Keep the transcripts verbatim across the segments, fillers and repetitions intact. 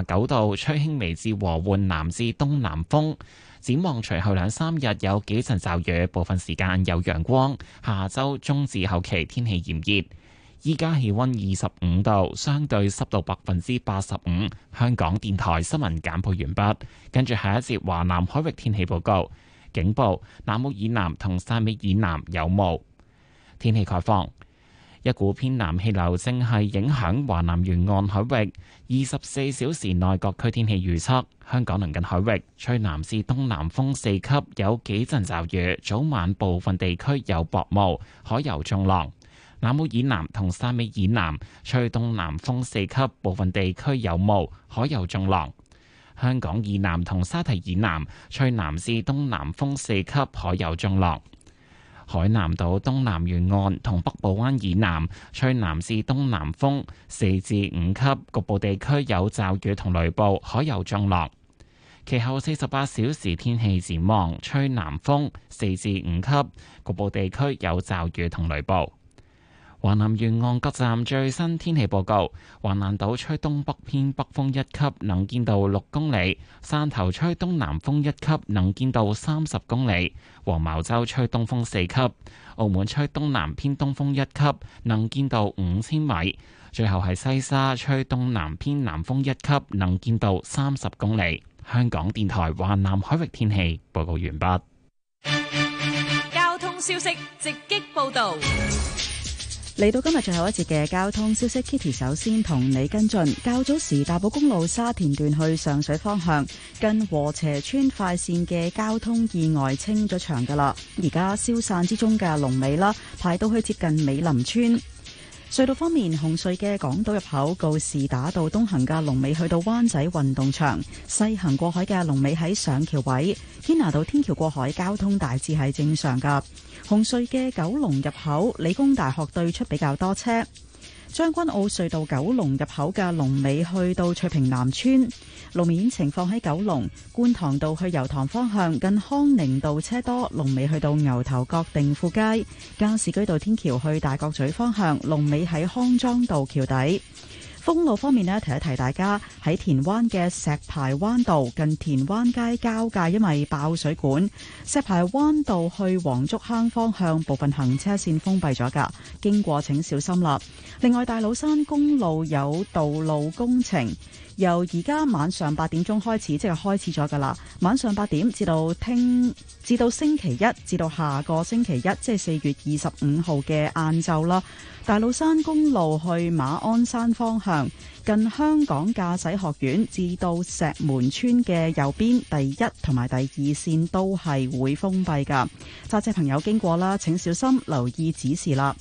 廿九度，吹輕微至和緩南至東南風。展望隨後兩三日有幾陣驟雨，部分時間有陽光。下周中至後期天氣炎熱。依家氣溫二十五度，相對濕度百分之八十五。香港電台新聞簡報完畢，跟住下一節華南海域天氣報告。警報：南澳以南同汕尾以南有霧。天氣概況。一股偏南氣流正係影響華南沿岸海域，二十四小時內各區天氣預測：香港鄰近海域吹南至東南風四級，有幾陣驟雨，早晚部分地區有薄霧，海有中浪。南澳以南同汕尾以南吹東南風四級，部分地區有霧，海有中浪。香港以南同沙堤以南吹南至東南風四級，海有中浪。海南島東南沿岸同北部灣以南吹南至東南風四至五級，局部地區有驟雨同雷暴，海有中浪。其後四十八小時天氣展望，吹南風四至五級，局部地區有驟雨同雷暴。華南沿岸各站最新天氣報告：橫瀾島吹東北偏北風一級，能見度六公里；汕頭吹東南風一級，能見度三十公里；黃茅洲吹東風四級；澳門吹東南偏東風一級，能見度五千米。最後係西沙吹東南偏南風一級，能見度三十公里。香港電台華南海域天氣報告完畢。 交通消息直擊報道。 嚟到今日最後一節嘅交通消息 ，Kitty 首先同你跟進。較早時大埔公路沙田段去上水方向，近禾輋村快線嘅交通意外清咗場噶啦，而家消散之中嘅龍尾啦，排到去接近美林村。隧道方面，紅隧嘅港島入口告士打道東行嘅龍尾去到灣仔運動場，西行過海嘅龍尾喺上橋位。堅拿道天橋過海交通大致係正常噶。紅隧嘅九龍入口，理工大學對出比較多車。將軍澳隧道九龍入口嘅龍尾去到翠屏南村。路面情況喺九龍觀塘道去油塘方向，近康寧道車多，龍尾去到牛頭角定富街。加士居道天橋去大角咀方向，龍尾喺康莊道橋底。封路方面呢，提一提大家喺田灣嘅石排灣道近田灣街交界，因為爆水管，石排灣道去黃竹坑方向部分行車線封閉咗噶，經過請小心啦。另外，大老山公路有道路工程，由而家晚上八點鐘開始，即係開始咗噶啦。晚上八點至到聽至到星期一至到下個星期一，即係四月二十五號嘅晏晝啦。大老山公路去馬鞍山方向，近香港駕駛學院至到石門村嘅右邊第一同埋第二線都係會封閉噶。揸車朋友經過啦，請小心留意指示啦。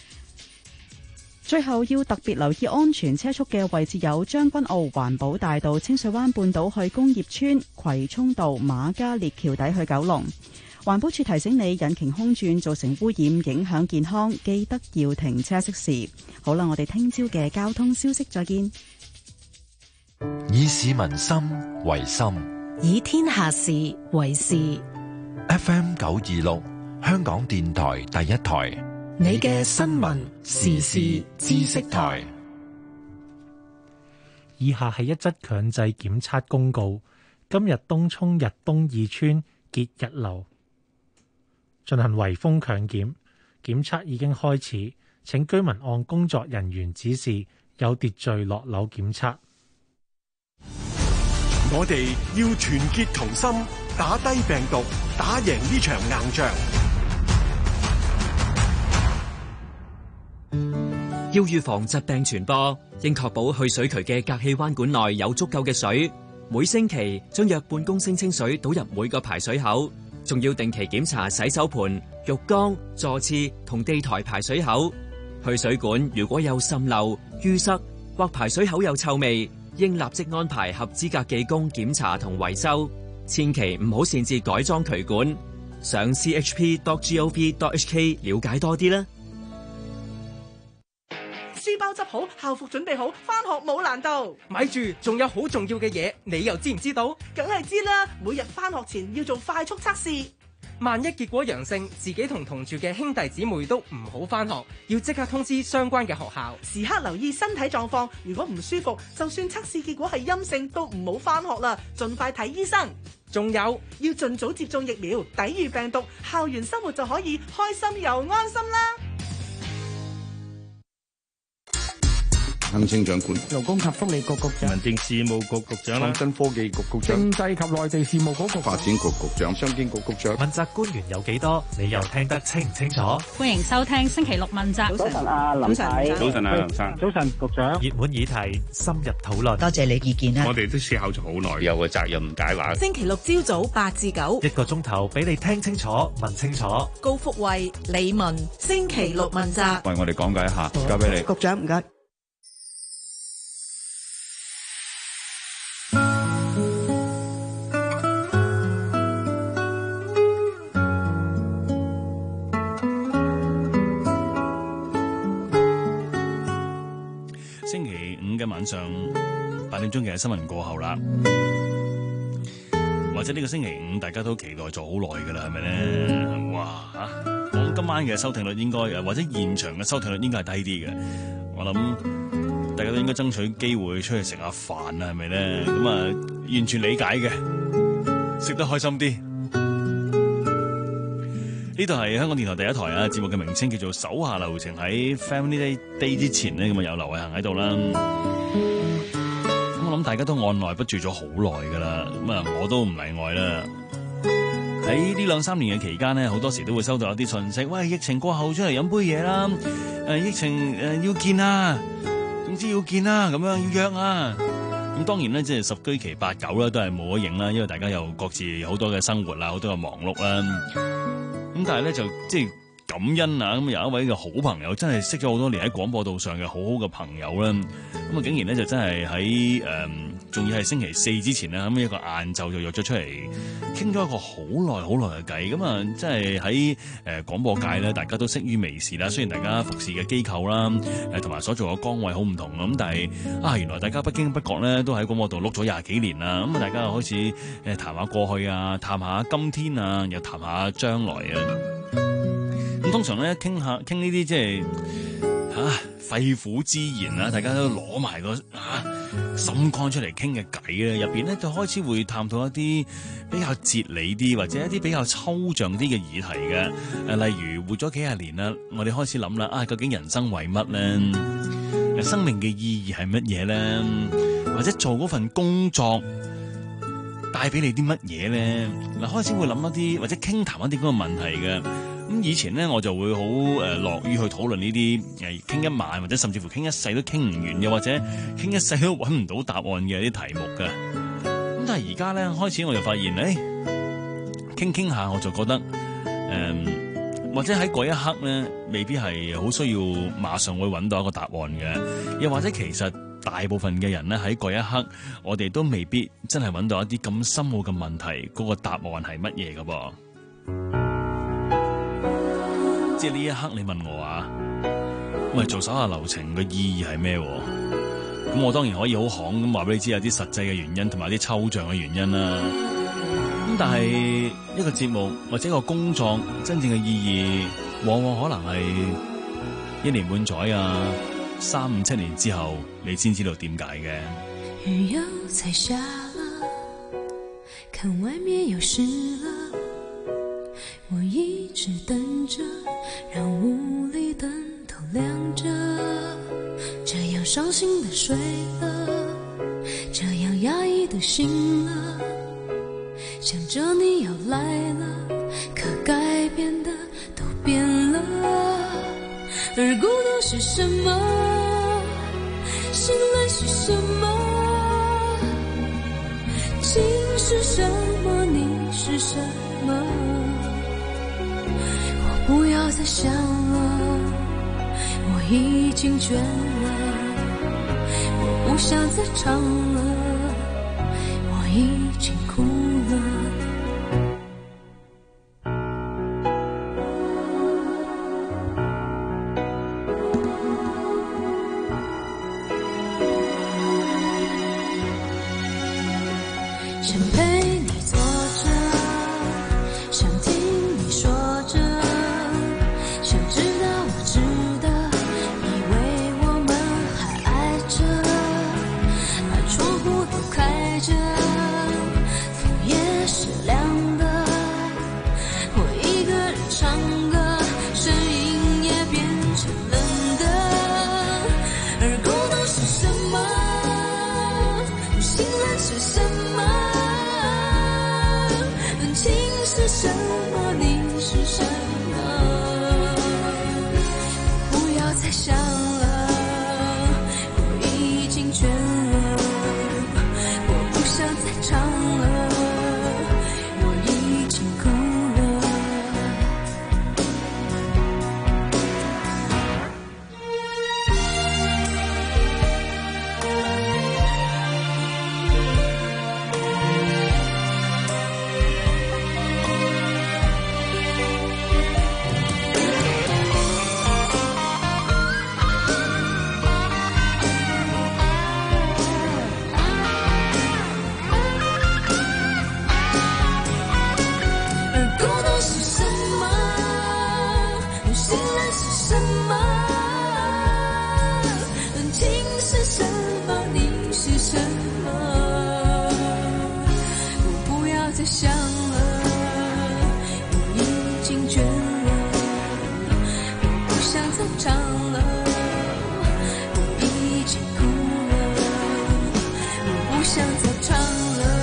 最後要特別留意安全車速嘅位置有將軍澳環保大道、清水灣半島去工業村、葵涌道瑪嘉烈橋底去九龍。環保署提醒你，引擎空轉造成污染，影響健康，記得要停車熄匙。好啦，我哋聽朝嘅交通消息再見。 以市民心為心， 以天下事為事。 F M 九二六，香港電台第一台， 你嘅新聞時事知識台。 以下係一則強制檢測公告。今日東涌日東二村傑日樓進行圍封強檢，檢測已經開始，請居民按工作人員指示有秩序落樓檢測。 我哋要團結同心，打低病毒，打贏呢場硬仗。 要預防疾病傳播，應確保去水渠嘅隔氣彎管內有足夠嘅水。每星期將約半公升清水倒入每個排水口。仲要定期檢查洗手盆、浴缸、座廁同地台排水口。去水管如果有滲漏、淤塞或排水口有臭味，應立即安排合資格技工檢查同維修。千祈唔好擅自改裝渠管。上 c h p dot gov dot h k 了解多啲啦。 書包執好，校服準備好，返學冇難度。 咪住，仲有好重要嘅嘢，你又知唔知道？ 梗係知啦，每日返學前要做快速測試。 萬一結果陽性，自己同同住嘅兄弟姊妹都唔好返學，要即刻通知相關嘅學校， 時刻留意身體狀況。如果唔舒服，就算測試結果係陰性，都唔好返學啦，盡快睇醫生。 仲有要盡早接種疫苗，抵禦病毒，校園生活就可以開心又安心啦。 行政長官、 勞工及福利局局長、 民政事務局局長、 創新科技局局長、 政制及內地事務局局長、 發展局局長、商經局局長。 問責官員有幾多？你又聽得清唔清楚？ 歡迎收聽星期六問責。 早晨啊，林太。 早晨啊，林生。 早晨，局長。 熱門議題，深入討論。 多謝你意見啊！ 我哋都思考咗好耐，有個責任解話。 星期六朝早八至九， 一個鐘頭俾你聽清楚、問清楚。 高福慧、李文，星期六問責。 為我哋講解一下，交俾你。 局長唔該。 星期五嘅晚上八點鐘嘅新聞過後啦，或者呢個星期五大家都期待咗好耐噶啦，係咪咧？哇吓！我今晚嘅收聽率應該誒，或者現場嘅收聽率應該係低啲嘅。我諗大家都應該爭取機會出去食下飯啊，係咪咧？咁啊，完全理解嘅，食得開心啲。呢度係香港電台第一台啊！節目嘅名稱叫做手下留情，喺 Family Day 之前呢，咁啊有劉偉恒喺度啦。咁我諗大家都按捺不住咗好耐噶啦，咁啊我都唔例外啦。喺呢兩三年嘅期間呢，好多時都會收到一啲訊息，喂，疫情過後出嚟飲杯嘢啦，誒疫情誒要見啊，總之要見啊，咁樣要約啊。咁當然咧，即係十居其八九啦，都係冇得影啦，因為大家有各自好多嘅生活啦，好多嘅忙碌啦。咁但係咧就即係感恩啊！咁有一位嘅好朋友，真係識咗好多年喺廣播道上嘅好好嘅朋友啦。咁啊，竟然咧就真係喺誒，仲要係星期四之前咧，咁一個晏晝就約咗出嚟，傾咗一個好耐好耐嘅偈。咁啊，即係喺誒廣播界咧，大家都識於微時啦。雖然大家服侍嘅機構啦，誒同埋所做嘅崗位好唔同咁，但係啊，原來大家不經不覺咧，都喺廣播道碌咗廿幾年啦。咁啊，大家又開始誒談下過去啊，談下今天啊，又談下將來啊。咁通常咧傾下傾呢啲即係嚇肺腑之言啊，大家都攞埋個嚇心肝出嚟傾嘅偈咧，入邊咧就開始會探討一啲比較哲理啲或者一啲比較抽象啲嘅議題嘅。誒，例如活咗幾廿年啦，我哋開始諗啦，啊究竟人生為乜咧？生命嘅意義係乜嘢咧？或者做嗰份工作帶俾你啲乜嘢咧？嗱，開始會諗一啲或者傾談一啲嗰個問題嘅。咁以前咧，我就會好誒樂於去討論呢啲誒傾一晚或者甚至乎傾一世都傾唔完，又或者傾一世都揾唔到答案嘅啲題目嘅。咁但係而家咧開始我就發現，誒傾傾下我就覺得誒、呃，或者喺嗰一刻咧，未必係好需要馬上會揾到一個答案嘅，又或者其實大部分嘅人咧喺嗰一刻，我哋都未必真係揾到一啲咁深奧嘅問題，嗰、嗰個答案係乜嘢㗎噃？即係呢一刻，你問我啊，咁做手下留情嘅意義係咩？咁我當然可以好行咁話俾你知，有啲實際嘅原因同埋啲抽象嘅原因啦。咁但係一個節目或者一個工作真正嘅意義，往往可能係一年半載啊，三五七年之後，你先知道點解嘅。 雨又才下了，看外面又濕了，我一直等着，讓屋裏燈都亮着，這樣傷心的睡了，這樣壓抑的醒了，想着你要來了，可改變的都變了，而孤獨是什麼？心累是什麼？情是什麼？你是什麼？不要再想了，我已經倦了，我不想再唱了，我已經哭了。想陪你坐着，想聽着，风也是凉的，我一个人唱歌，声音也变成冷的。而孤独是什么？心冷是什么？情是什么？你是什么？不要再想了，我已经倦了，我不想再唱了，我已经哭了。再想了，我已经倦了，我不想再唱了，我已经哭了，我不想再唱了，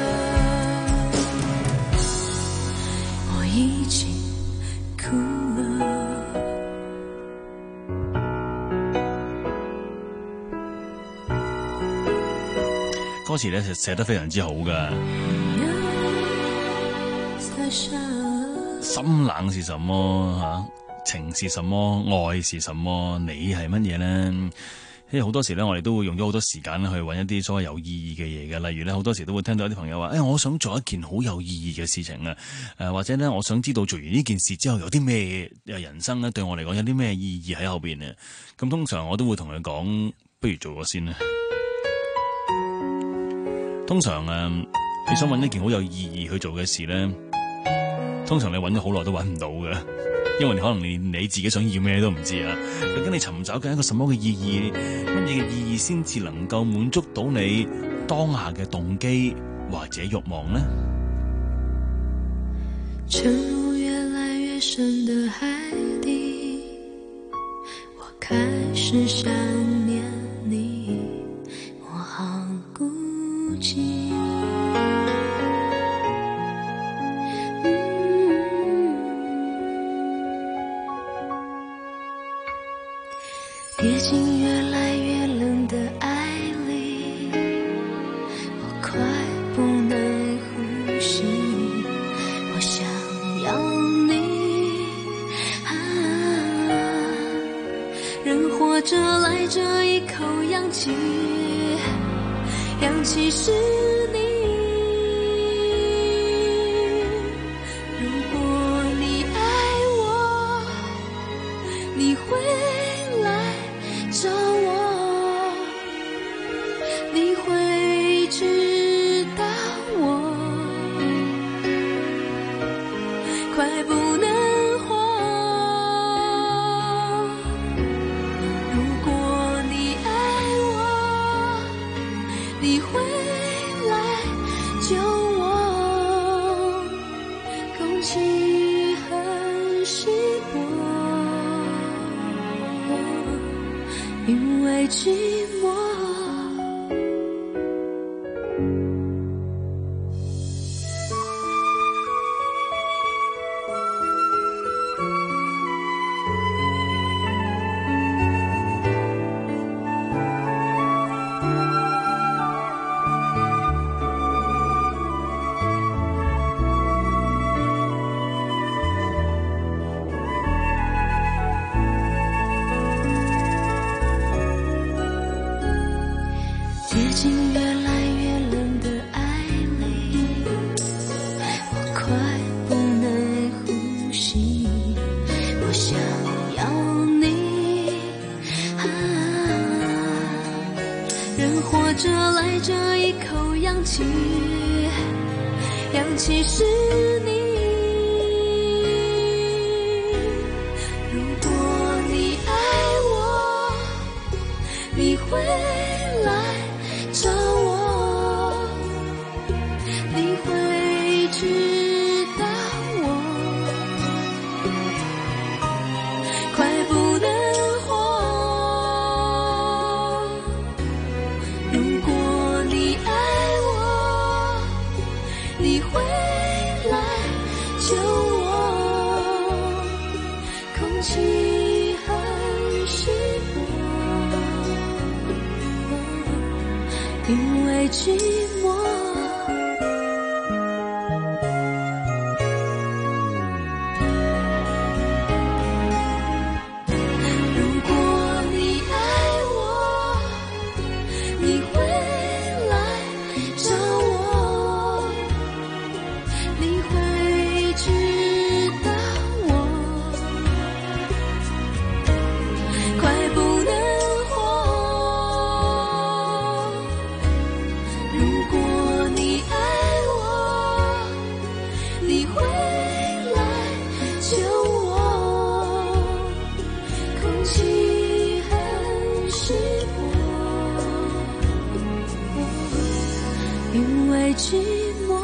我已經哭了。 歌詞咧寫得非常之好㗎。心冷是什麼？情是什麼？愛是什麼？你係乜嘢呢？因為好多時咧，我哋都會用咗好多時間去揾一啲所謂有意義嘅嘢嘅。例如咧，好多時都會聽到一啲朋友話：誒、哎，我想做一件好有意義嘅事情啊！誒、呃，或者咧，我想知道做完呢件事之後有啲咩人生咧，對我嚟講有啲咩意義喺後邊呢？咁通常我都會同佢講，不如做咗先啦。通常誒、呃，你想揾一件好有意義去做嘅事咧，通常你揾咗好耐都揾唔到嘅，因為你可能連你自己想要咩都唔知啊。究竟你尋找緊一個什麼嘅意義，乜嘢嘅意義先至能夠滿足到你當下嘅動機或者慾望呢？ 沉入越來越深的海底，我開始想念你，我好孤寂。跌進越來越冷的愛裡，我快不能呼吸，我想要你啊，人活着來這一口氧氣，氧氣是你。如果你愛我，你會找我，你會知道我快不能活。如果你愛我，你會來救我。空氣很稀薄，因為寂寞。跌進越來越冷的愛裡，我快不能呼吸，我想要你啊，人活着來這一口氧氣，氧氣是你。如果你愛我，你會來找我， 你会知道我快不能活。如果你爱我，你会来救我。空气很稀薄，因为寂寞。寂寞。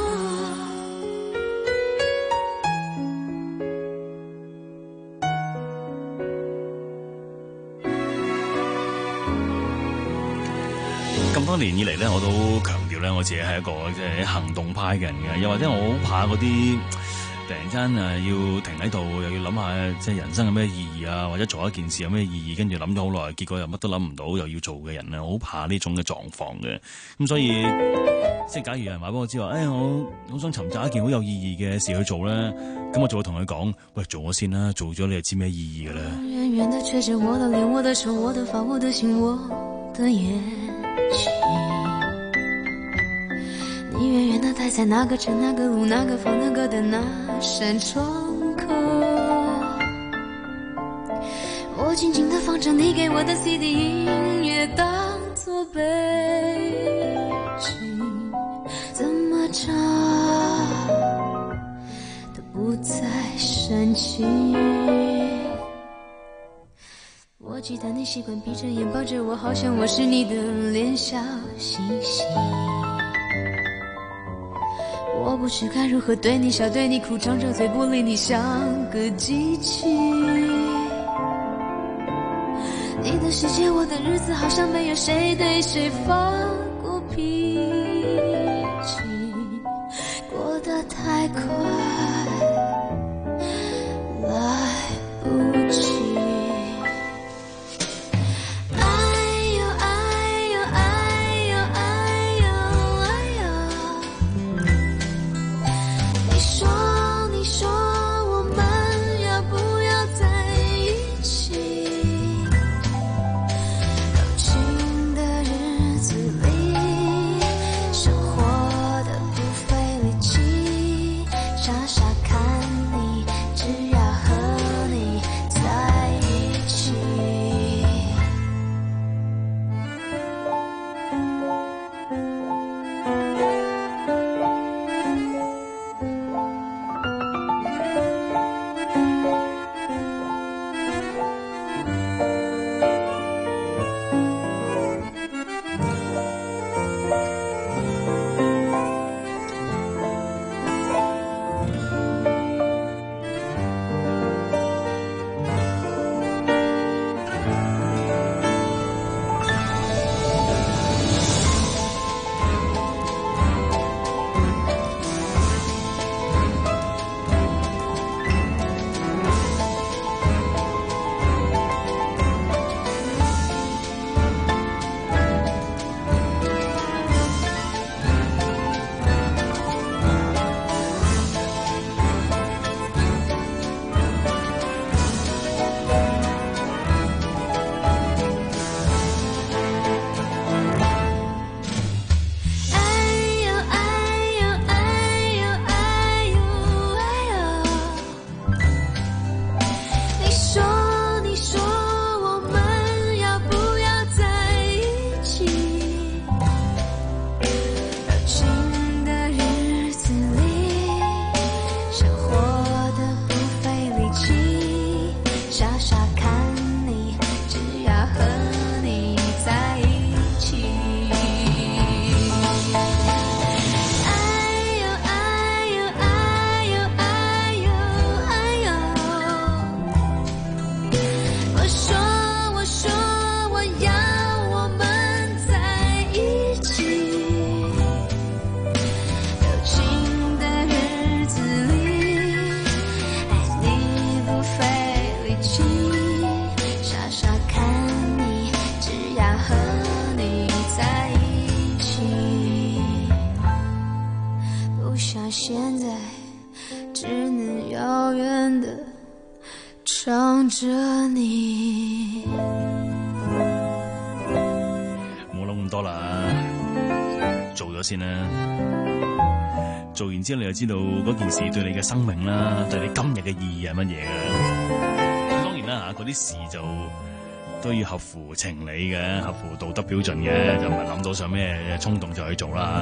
咁多年以嚟咧，我都強調咧，我自己係一個即係行動派嘅人嘅，又或者我好怕嗰啲突然間誒要停喺度，又要諗下即係人生有咩意義啊，或者做一件事有咩意義，跟住諗咗好耐，結果又乜都諗唔到，又要做嘅人咧，我好怕呢種嘅狀況嘅。咁所以即係假如有人話俾我知話，誒、哎、我好想尋找一件好有意義嘅事去做咧，咁我就會同佢講，喂，做咗先啦，做咗你就知咩意義嘅啦。 遠遠地吹着我的臉，我的手，我的髮，我的心，我的眼睛。你遠遠地待在那個城，那個路，那個房，那個的那扇窗口。我靜靜地放着你給我的 C D 音樂當作背景，怎麼唱都不再煽情。我記得你習慣閉着眼抱着我，好像我是你的臉小星星。我不知該如何對你笑，對你哭，張着嘴不理你，像個機器。你的世界，我的日子，好像沒有誰對誰發過脾氣，過得太快，來不及。最那现在只能遥远的唱着你。 冇諗咁多啦，做咗先啦。做完之後你就知道嗰件事對你嘅生命啦，對你今日嘅意義係乜嘢嘅。當然啦嚇，嗰啲事就都要合乎情理嘅，合乎道德標準嘅，就唔係諗到上咩衝動就去做啦。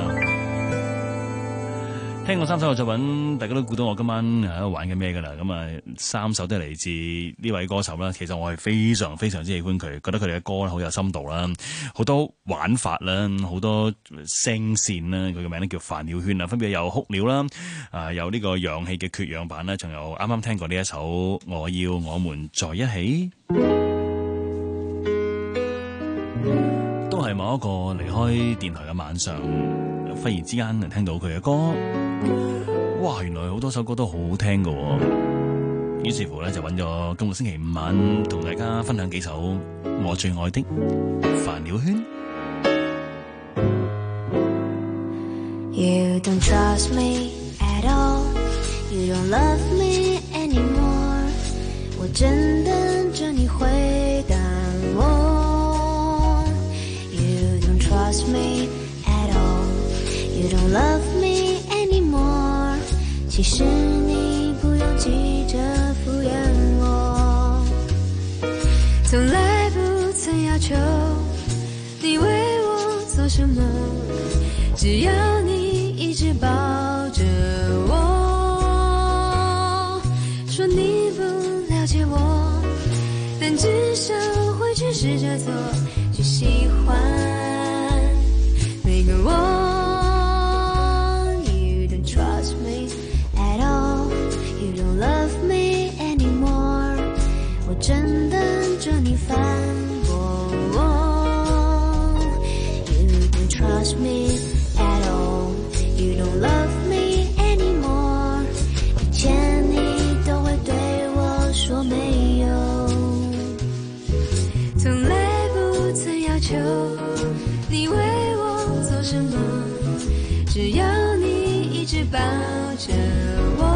聽過三首嘅作品，大家都估到我今晚喺度玩緊咩㗎啦。咁啊，三首都係嚟自呢位歌手啦。其實我係非常非常之喜歡佢，覺得佢哋嘅歌好有深度啦，好多玩法啦，好多聲線啦。佢嘅名咧叫范曉萱啊，分別有哭了啦，啊有呢個氧氣嘅缺氧版啦，仲有啱啱聽過呢一首我要我們在一起，都係某一個離開電台嘅晚上，忽然之間聽到佢嘅歌，哇！原來好多首歌都好好聽㗎喎，於是乎咧就揾咗今個星期五晚同大家分享幾首我最愛的范曉萱。 You don't trust me at all, you don't love me anymore. 我正等着你回答我。You don't trust me at all, you don't love me anymore. 其實你不用急着敷衍我，從來不曾要求你為我做什麼，只要你一直抱着我，說你不了解我，但至少會去試着做，去喜歡每個我。You don't trust me at all, you don't love me anymore. 我正等着你反駁我。You don't trust me at all, you don't love me anymore. 以前你都會對我說沒有，從來不曾要求你為我做什麼，只要你一直抱着我，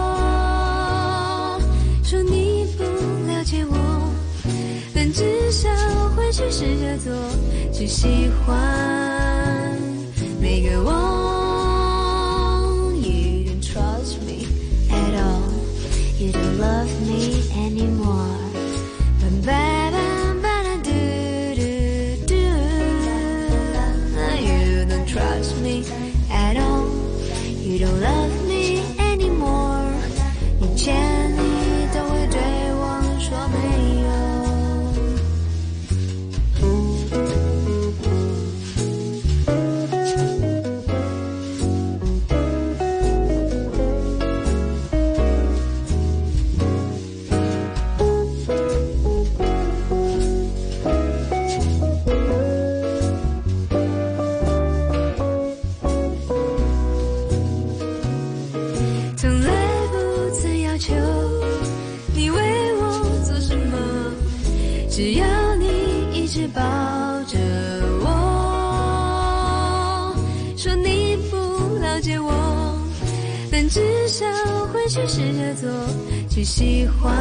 說你不了解我，但至少會去試着做，去喜歡每個我。You don't trust me at all, you don't love me anymore. Ba ba ba da do do do. You don't trust me at all, you don't love me anymore. 以前你都會對我說沒有。從來不曾要求你為我做什麼，只要你一直抱着我，說你不了解我，但至少會去試着做，去喜歡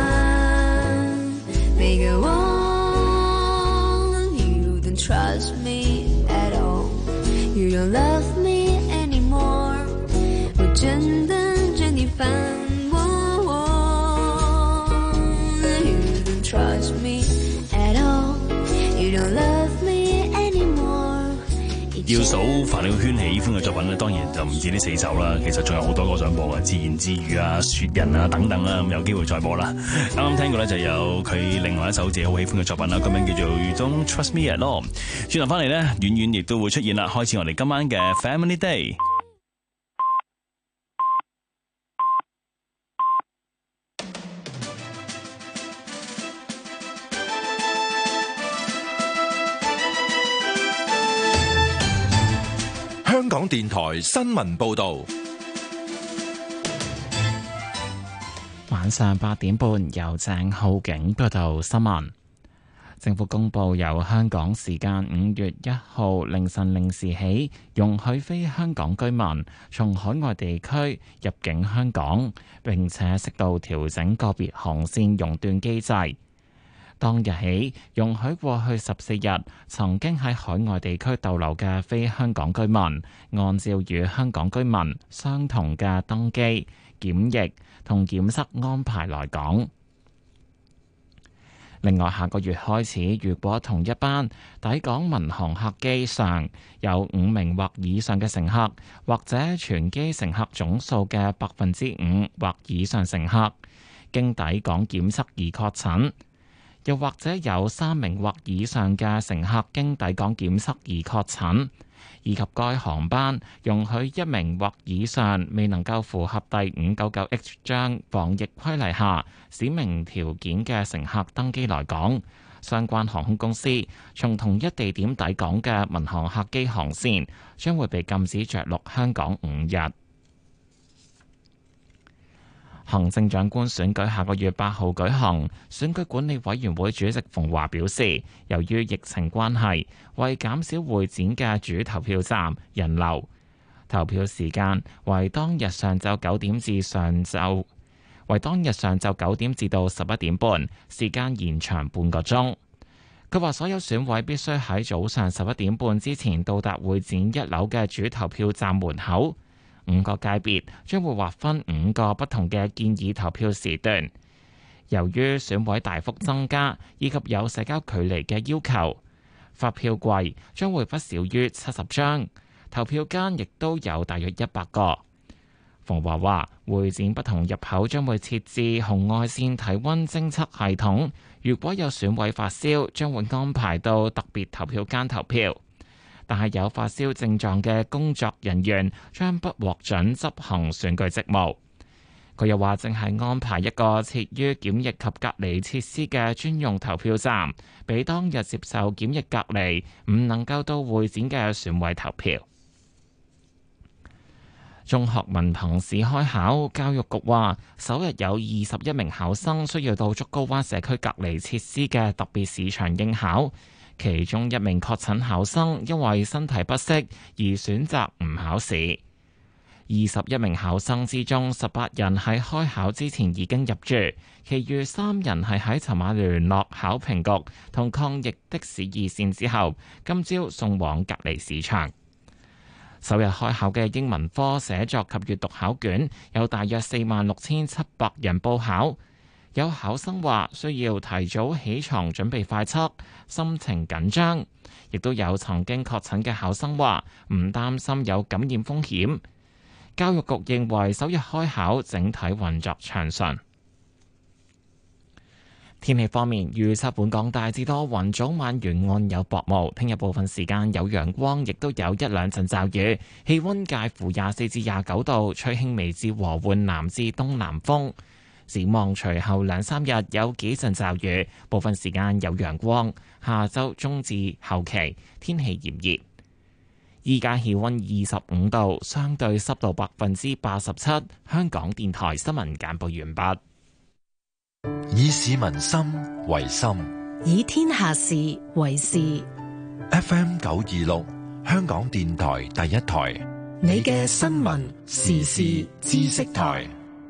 每個我。You don't trust me at all, you don't love me anymore. 我真等着你反駁我。You don't trust me at all, you don't love me anymore. 要數范曉萱喜歡嘅作品咧，當然就唔止呢四首啦。其實仲有好多歌想播嘅，自言自語啊、雪人啊等等啦，咁有機會再播啦。啱啱聽過咧就有佢另外一首自己好喜歡嘅作品啦，個名叫做 You Don't Trust Me At All。轉頭翻嚟咧，遠遠亦都會出現啦。開始我哋今晚嘅 Family Day。 香港電台新聞報導， 晚上八點半由鄭浩景報道新聞。 政府公布由香港時間五月一號凌晨零時起，容許非香港居民從海外地區入境香港，並且適度調整個別航線熔斷機制。當日起，容許過去十四日曾經喺海外地區逗留嘅非香港居民，按照與香港居民相同嘅登機、檢疫同檢測安排來港。另外，下個月開始，如果同一班抵港民航客機上有五名或以上嘅乘客，或者全機乘客總數嘅百分之五或以上乘客經抵港檢測而確診，又或者有三名或以上嘅乘客經抵港檢測而確診，以及該航班容許一名或以上未能夠符合第五九九 H 章防疫規例下指明條件嘅乘客登機來港，相關航空公司從同一地點抵港嘅民航客機航線將會被禁止着陸香港五日。行政長官選舉下個月八號舉行，選舉管理委員會主席馮驊表示，由於疫情關係，為減少會展嘅主投票站人流，投票時間為當日上晝九點至上晝為當日上晝九點至到十一點半，時間延長半個鐘。佢話所有選委必須喺早上十一點半之前到達會展一樓嘅主投票站門口。五個界別將會劃分五個不同嘅建議投票時段。由於選委大幅增加，以及有社交距離嘅要求，發票櫃將會不少於七十張，投票間亦都有大約一百個。馮驊話，會展不同入口將會設置紅外線體溫偵測系統，如果有選委發燒，將會安排到特別投票間投票。但係有發燒症狀嘅工作人員將不獲准執行選舉職務。佢又話，正係安排一個設於檢疫及隔離設施嘅專用投票站，俾當日接受檢疫隔離唔能夠到會展嘅選委投票。中學文憑試開考，教育局話首日有二十一名考生需要到竹篙灣社區隔離設施嘅特別試場應考。其中一名確診考生因為身體不適而選擇唔考試。二十一名考生之中，十八人喺開考之前已經入住，其餘三人係喺尋晚聯絡考評局同抗疫的士二線之後，今朝送往隔離試場。首日開考嘅英文科寫作及閱讀考卷有大約四萬六千七百人報考。有考生話需要提早起床準備快測，心情緊張。亦都有曾經確診嘅考生話唔擔心有感染風險。教育局認為首日開考整體運作暢順。天氣方面，預測本港大致多雲，早晚沿岸有薄霧。聽日部分時間有陽光，亦都有一兩陣驟雨。氣溫介乎廿四至廿九度，吹輕微至和緩南至東南風。展望隨後兩三日有幾陣驟雨，部分時間有陽光。下周中至後期天氣炎熱。依家氣溫二十五度，相對濕度百分之八十七。香港電台新聞簡報完畢。 以市民心為心， 以天下事為事。 F M 九二六，香港電台第一台， 你嘅新聞時事知識台。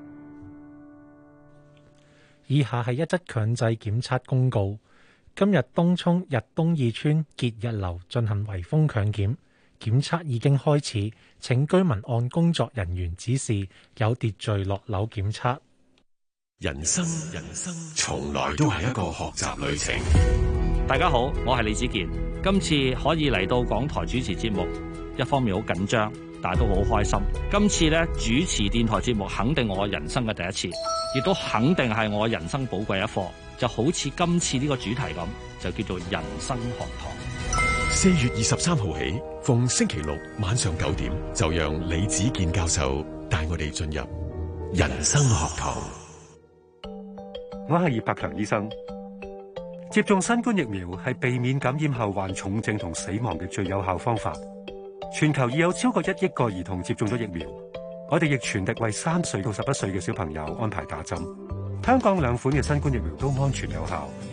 以下係一則強制檢測公告。今日東涌日東二村傑日樓進行圍封強檢，檢測已經開始，請居民按工作人員指示有秩序落樓檢測。 人生人生從來都係一個學習旅程。 大家好，我係李子健。今次可以嚟到港台主持節目，一方面好緊張，但係都好開心。今次咧主持電台節目，肯定我人生嘅第一次，亦都肯定係我人生寶貴一課。就好似今次呢個主題咁，就叫做人生學堂。 四月二十三號起，逢星期六晚上九點，就讓李子健教授帶我哋進入人生學堂。 我係葉柏強醫生。接種新冠疫苗係避免感染後患重症同死亡嘅最有效方法。全球已有超過一億個兒童接種咗疫苗，我哋亦全力為三歲到十一歲嘅小朋友安排打針。香港兩款嘅新冠疫苗都安全有效，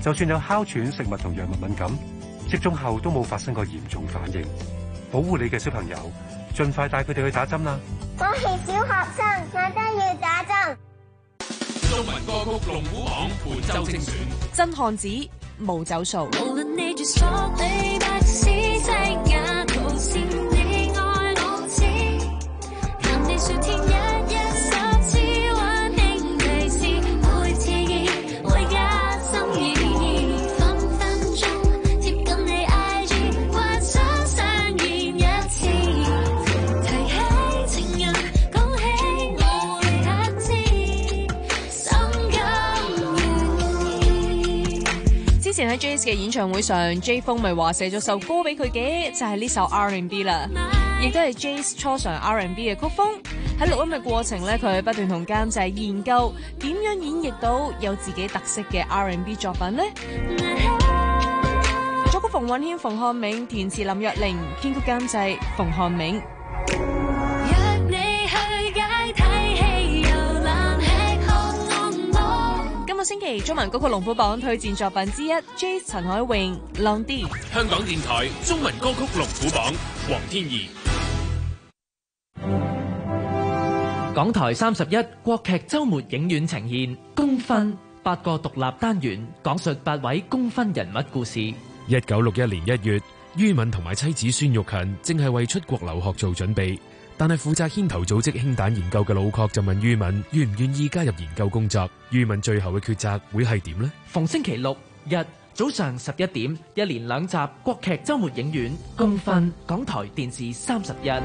就算有哮喘、食物同藥物敏感，接種後都冇發生過嚴重反應。保護你嘅小朋友，盡快帶佢哋去打針啦！ 我係小學生，我都要打針。 中文歌曲龍虎榜本周精選， 真漢子冇走數。 無論你住所你不是擠壓，無視你愛無知，談地說天一一十次溫馨提示，會自然會加深意義，分分鐘貼近你 I G， 幻想相見一次，提起情人講起我會得知，心甘願意。 之前喺 Jace 嘅演唱會上 ，J 風咪話寫咗首歌俾佢嘅，就係呢首 R and B 啦，亦都係 Jace 初嘗 R and B 嘅曲風。喺錄音嘅過程咧，佢不斷同監製研究點樣演繹到有自己特色嘅 R and B 作品呢？作曲馮允謙、馮漢銘，填詞林若寧，編曲監製馮漢銘。 約你去解體氣遊覽吃喝按摩。 今個星期中文歌曲龍虎榜推薦作品之一 ，Jace 陳海詠《Long D》。 香港電台中文歌曲龍虎榜，黃天怡。 港台三十一國劇週末影院呈現《功勳》，八個獨立單元講述八位功勳人物故事。 一九六一年一月，于敏同埋妻子孫玉嫻正係為出國留學做準備，但係負責牽頭組織氫彈研究嘅老確就問于敏願唔願意加入研究工作。于敏最後嘅抉擇會係點呢？ 逢星期六日早上十一點，一連兩集國劇週末影院《功勳》，港台電視三十一。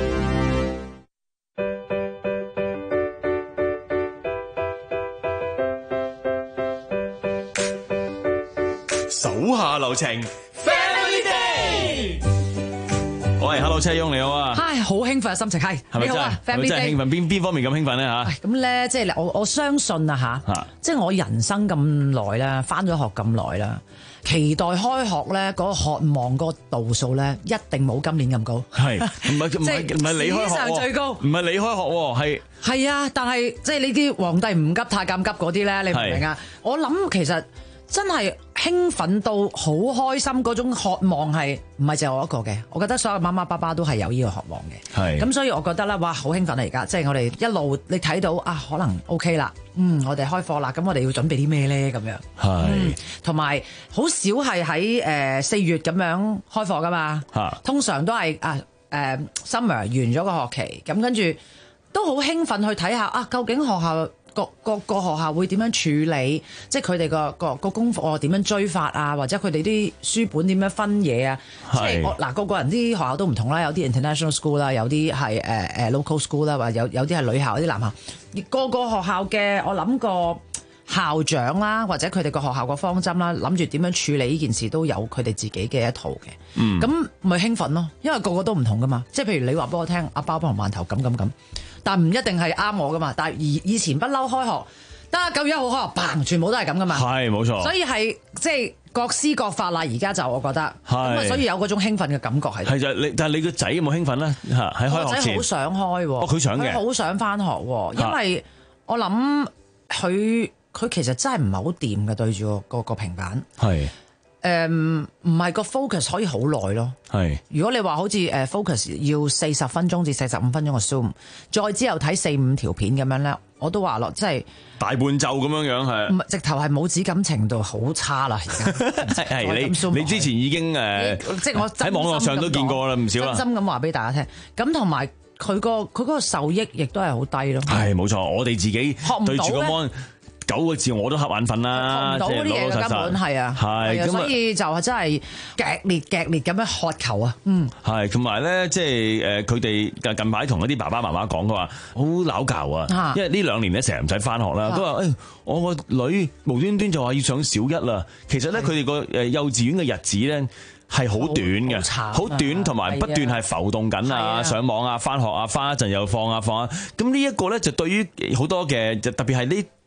手下留情 ，Family Day。喂 ，Hello， 車翁你好啊！ 嗨，好興奮啊，心情係， 係咪真係？係咪真係興奮？邊邊方面咁興奮咧吓？ 咁咧，即係我我相信啊吓，即係我人生咁耐啦，翻咗學咁耐啦，期待開學咧，嗰個渴望嗰個度數咧，一定冇今年咁高。 係，唔係唔係唔係你開學， 史上最高， 唔係你開學，係係啊！但係即係呢啲皇帝唔急太監急嗰啲咧，你明唔明啊？我諗其實。真係興奮到好開心嗰種渴望係唔係就我一個嘅？我覺得所有媽媽爸爸都係有呢個渴望嘅。係咁，所以我覺得咧，哇，好興奮啊！而家即係我哋一路你睇到啊，可能 OK 啦，嗯，我哋開課啦，咁我哋要準備啲咩咧？咁樣係，同埋好少係喺誒四月咁樣開課噶嘛。嚇，通常都係啊誒、呃、summer 完咗個學期，咁跟住都好興奮去睇下啊，究竟學校。個個個學校會點樣處理？即係佢哋個個個功課點樣追法啊？或者佢哋啲書本點樣分嘢啊？即係我嗱個個人啲學校都唔同啦，有啲 international school 啦，有啲係誒誒 local school 啦，或者有有啲係女校，有啲男校。個個學校嘅我諗個校長啦，或者佢哋個學校個方針啦，諗住點樣處理呢件事都有佢哋自己嘅一套嘅。嗯，咁咪興奮咯，因為個個都唔同噶嘛。即係譬如你話俾我聽，阿包包同饅頭咁咁咁。但唔一定係啱我噶嘛，但係以以前不嬲開學，得九月一號開學，嘭，全部都係咁噶嘛。係冇錯。所以係即係各施各法啦。而家就我覺得，咁啊，所以有嗰種興奮嘅感覺係。係就你，但係你個仔有冇興奮咧？嚇喺開學前。我仔好想開喎。哦，佢想嘅。佢好想翻學喎，因為我諗佢佢其實真係唔係好掂嘅對住個個個平板。係。誒唔係個 focus 可以好耐咯，係。如果你話好似誒 focus 要四十分鐘至四十五分鐘嘅 zoom，再之後睇四五條片咁樣咧，我都話咯，即係大伴奏咁樣樣係。唔係直頭係母子感程度好差啦，而家係你你之前已經誒，即係我喺網絡上都見過啦，唔少啦。真心咁話俾大家聽，咁同埋佢個佢嗰個受益亦都係好低咯。係冇錯，我哋自己對住個 mon。九個字我都瞌眼瞓啦，學唔到嗰啲嘢根本係啊，係咁，所以就真係劇烈劇烈咁樣渴求啊，嗯，係同埋咧，即係誒佢哋近排同一啲爸爸媽媽講，佢話好拗教啊，因為呢兩年咧成日唔使翻學啦，都話誒我個女無端端就話要上小一啦，其實咧佢哋個誒幼稚園嘅日子咧係好短嘅，好短同埋不斷係浮動緊啊，上網啊，翻學啊，翻一陣又放啊放啊，咁呢一個咧就對於好多嘅，就特別係呢。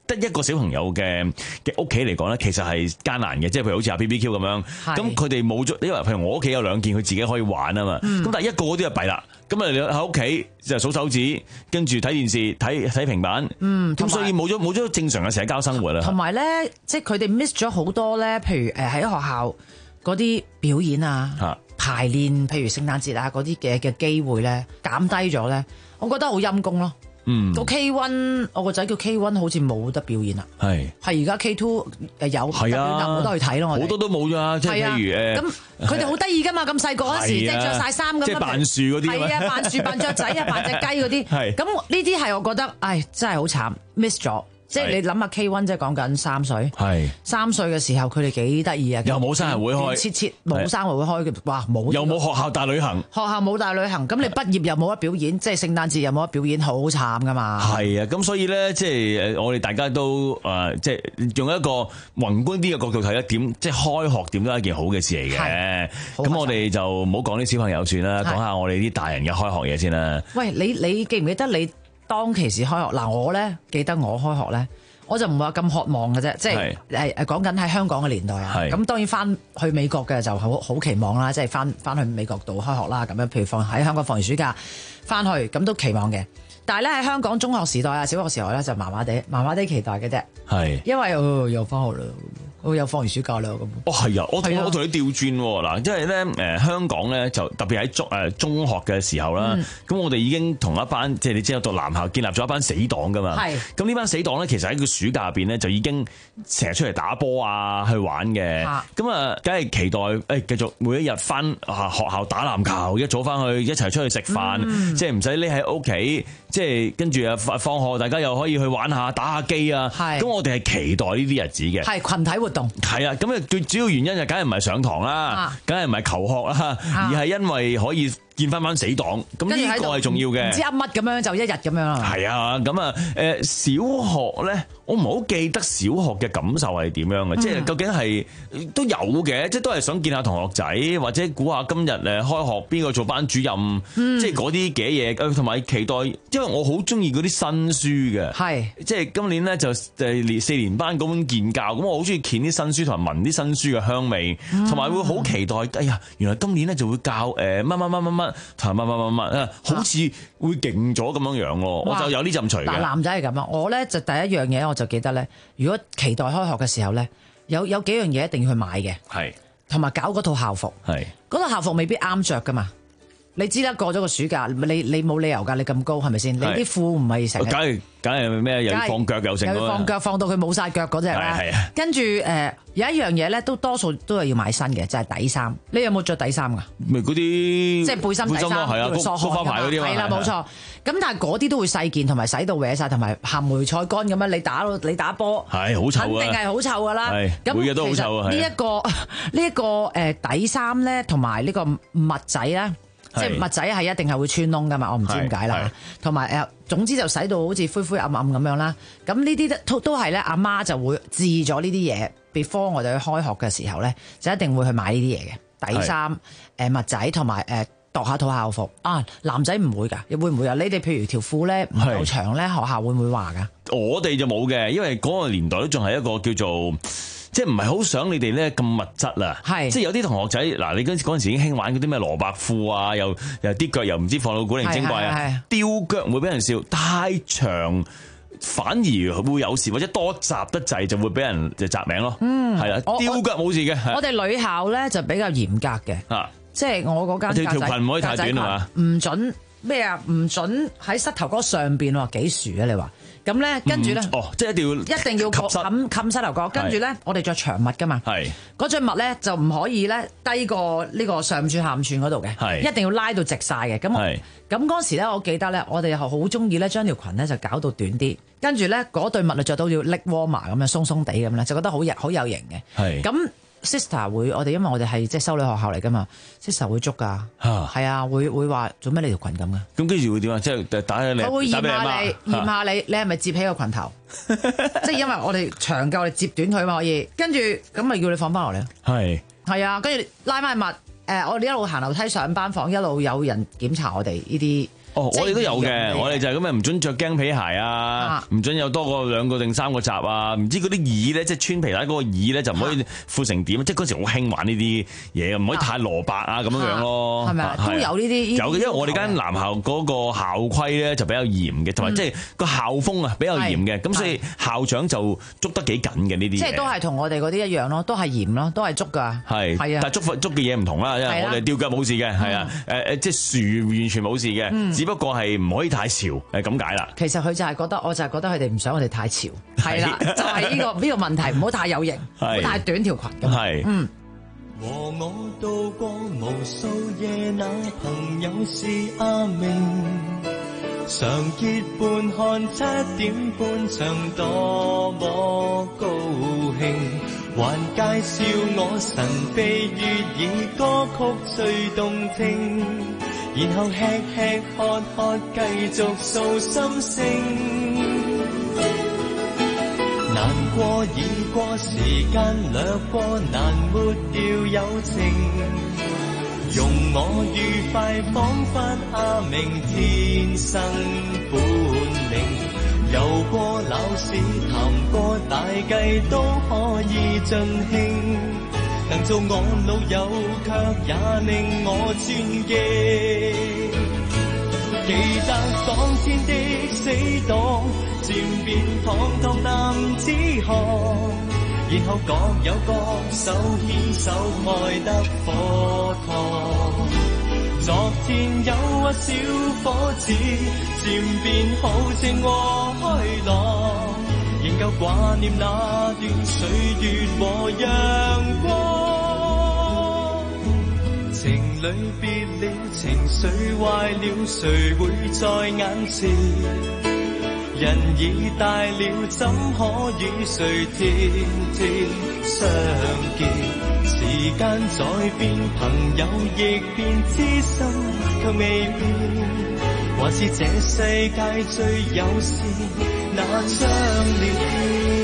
得一個小朋友嘅嘅屋企嚟講咧，其實係艱難嘅，即係譬如好似阿 B B Q 咁樣，咁佢哋冇咗，因為譬如我屋企有兩件，佢自己可以玩啊嘛，咁、嗯、但係一個嗰啲就弊啦。咁啊，你喺屋企就數手指，跟住睇電視、睇睇平板，嗯，咁所以冇咗冇咗正常嘅社交生活啦。 同埋咧，即係佢哋 miss 咗好多咧，譬如誒喺學校嗰啲表演啊、啊排練，譬如聖誕節啊嗰啲嘅嘅機會咧，減低咗咧，我覺得好陰功咯。嗯，個 K 一，我個仔叫 K 一，好似冇得表演啦。係係而家 K 二誒有，係啊，冇得去睇咯。我好多都冇㗎，即係譬如誒， 咁佢哋好得意㗎嘛，咁細個嗰時即係着晒衫咁， 即係扮樹嗰啲， 係啊，扮樹扮雀仔啊，扮隻雞嗰啲。係咁呢啲係我覺得，唉，真係好慘 ，miss 咗。即係你諗下 K 一，即係講緊三歲，係三歲嘅時候，佢哋幾得意啊！ 又冇生日會開， 切切冇生日會開，哇冇！ 又冇學校大旅行， 學校冇大旅行，咁你畢業又冇得表演，即係聖誕節又冇得表演，好慘噶嘛！ 係啊，咁所以咧，即係誒，我哋大家都誒，即係用一個宏觀啲嘅角度睇一點，即係開學點都係一件好嘅事嚟嘅。咁我哋就唔好講啲小朋友算啦，講下我哋啲大人嘅開學嘢先啦。 喂，你你記唔記得你？當其時開學嗱，我咧記得我開學咧，我就唔係話咁渴望嘅啫，即係誒誒講緊喺香港嘅年代啊。咁當然翻去美國嘅就好好期望啦，即係翻翻去美國度開學啦。咁樣譬如放喺香港放完暑假翻去，咁都期望嘅。但係咧喺香港中學時代啊、小學時代咧就麻麻地，麻麻地期待嘅啫。係因為、哦、又翻學啦。我又放完暑假啦咁。 哦，係啊，我同我同你調轉嗱，即係咧誒香港咧就特別喺中誒中學嘅時候啦，咁、嗯、我哋已經同一班即係你知道讀男校建立咗一班死黨噶嘛。係。咁呢班死黨咧，其實喺個暑假入邊咧就已經成日出嚟打波啊，去玩嘅。咁啊，梗係期待誒繼續每一日翻啊學校打籃球，一早翻去一齊出去食飯，嗯、即係唔使匿喺屋企，即係跟住啊放放學大家又可以去玩下打下機啊。係。咁我哋係期待呢啲日子嘅。 係群體活動。 係啊，咁啊最主要原因就梗係唔係上堂啦，梗係唔係求學啦，啊、而係因為可以見翻班死黨，咁呢個係重要嘅。 唔知噏乜咁樣就一日咁樣啦。 係啊，咁啊誒小學咧，我唔係好記得小學嘅感受係點樣嘅，嗯、即係究竟係都有嘅，即係都係想見下同學仔，或者估下今日誒開學邊個做班主任，嗯、即係嗰啲嘅嘢，同埋期待，因為我好中意嗰啲新書嘅，係即係今年咧就誒四年班嗰本健教，咁我好中意見啲新書同埋聞啲新書嘅香味，同埋、嗯、會好期待，哎呀，原來今年咧就會教誒乜乜乜乜乜。同埋乜乜乜乜啊，好似會勁咗咁樣樣咯，哇我就有呢陣除嘅。 嗱，男仔係咁啊，我咧就第一樣嘢我就記得咧，如果期待開學嘅時候咧，有有幾樣嘢一定要去買嘅，係同埋搞嗰套校服，係嗰套校服未必啱着噶嘛。你知啦，過咗個暑假，你你冇理由㗎，你咁高係咪先？你啲褲唔係成日， 梗係梗係咩？又要放腳又成， 又要放腳放到佢冇晒腳嗰隻啦。係啊，跟住誒、呃、有一樣嘢咧，都多數都係要買新嘅，就係、是、底衫。你有冇着底衫㗎？ 咪嗰啲即係背心底衫， 係啊，梳花牌嗰啲係啦，冇錯。咁但係嗰啲都會細件，同埋洗到搲晒，同埋鹹梅菜乾咁樣。你打你打波係好臭， 肯定係好臭㗎啦。咁每日都好臭啊！ 呢一個呢一個誒底衫咧，同埋呢個襪仔咧。即係襪仔係一定係會穿窿噶嘛，我唔知點解啦。同埋誒，總之就洗到好似灰灰暗暗咁樣啦。咁呢啲都都係咧，阿媽就會置咗呢啲嘢。before 我哋去開學嘅時候咧，就一定會去買呢啲嘢嘅底衫、誒襪仔同埋誒度下套校服啊。男仔唔會㗎，會唔會啊？你哋譬如條褲咧唔夠長咧，學校會唔會話㗎？ 我哋就冇嘅，因為嗰個年代都仲係一個叫做。即係唔係好想你哋咧咁物質啊？係，即係有啲同學仔嗱，你嗰嗰陣時已經興玩嗰啲咩蘿蔔褲啊，又又啲腳又唔知放到古靈精怪啊，吊腳唔會俾人笑，太長反而會有事，或者多雜得滯就會俾人就雜名咯。嗯，係啦，吊腳冇事嘅。 我哋女校咧就比較嚴格嘅，啊，即係我嗰間條裙唔可以太短係嘛？ 唔準咩啊？唔準喺膝頭哥上邊喎，幾薯啊？你話？咁咧，跟住咧， 哦，即係一定要一定要冚冚膝頭哥，跟住咧，我哋着長襪噶嘛，係嗰隻襪咧就唔可以咧低過呢個上寸下寸嗰度嘅，係一定要拉到直晒嘅。咁咁嗰時咧，我記得咧，我哋好中意咧將條裙咧就搞到短啲，跟住咧嗰對襪就着到要 leg warmer 咁樣鬆鬆地咁咧，就覺得好好有型嘅。係咁。Sister 會，我哋因為我哋係即係修女學校嚟噶嘛 ，Sister 會捉噶，係啊，會會話做咩你條裙咁噶？ 咁跟住會點啊？即係打下你， 我會驗下你，驗下你，你係咪摺起個裙頭？即係因為我哋長夠，我哋摺短佢嘛可以，跟住咁咪叫你放翻落嚟咯。係係啊，跟住拉翻襪，誒，我哋一路行樓梯上班房，一路有人檢查我哋呢啲哦，我哋都有嘅，我哋就係咁樣，唔准着驚皮鞋啊，唔准有多過兩個定三個閘啊，唔知嗰啲耳咧，即係穿皮帶嗰個耳咧就唔可以褲成點，即係嗰時好興玩呢啲嘢，唔可以太蘿蔔啊咁樣樣咯。 係咪啊？都有呢啲。 有嘅，因為我哋間男校嗰個校規咧就比較嚴嘅，同埋即係個校風啊比較嚴嘅，咁所以校長就捉得幾緊嘅呢啲。 即係都係同我哋嗰啲一樣咯，都係嚴咯，都係捉㗎。 係係啊，但係捉捉嘅嘢唔同啦，因為我哋吊腳冇事嘅，係啊，誒誒，即係樹完全冇事嘅，只不過係唔可以太潮，係咁解啦。 其實佢就係覺得，我就係覺得佢哋唔想我哋太潮，係啦，就係呢個呢個問題，唔好太有型，唔好太短條裙咁。 係， 嗯。 和我度過無數夜，那朋友是阿明，常結伴看七點半場，多麼高興，還介紹我神秘粵語歌曲最動聽，然後吃吃喝喝繼續訴心聲。難過已過，時間掠過，難沒掉友情，容我愉快彷彿阿明天生本領，遊過鬧市談過大計都可以盡興，能做我老友卻也令我尊敬。記得當天的死黨，漸變堂堂男子漢，然後各有各手牽手愛得火燙。昨天憂鬱小伙子，漸變好靜和開朗，仍舊掛念那段歲月和陽光。情侶別了，情緒壞了，誰會在眼前？人已大了，怎可與誰天天相見？時間在變，朋友亦變，知心卻未變，還是這世界最友善那張臉。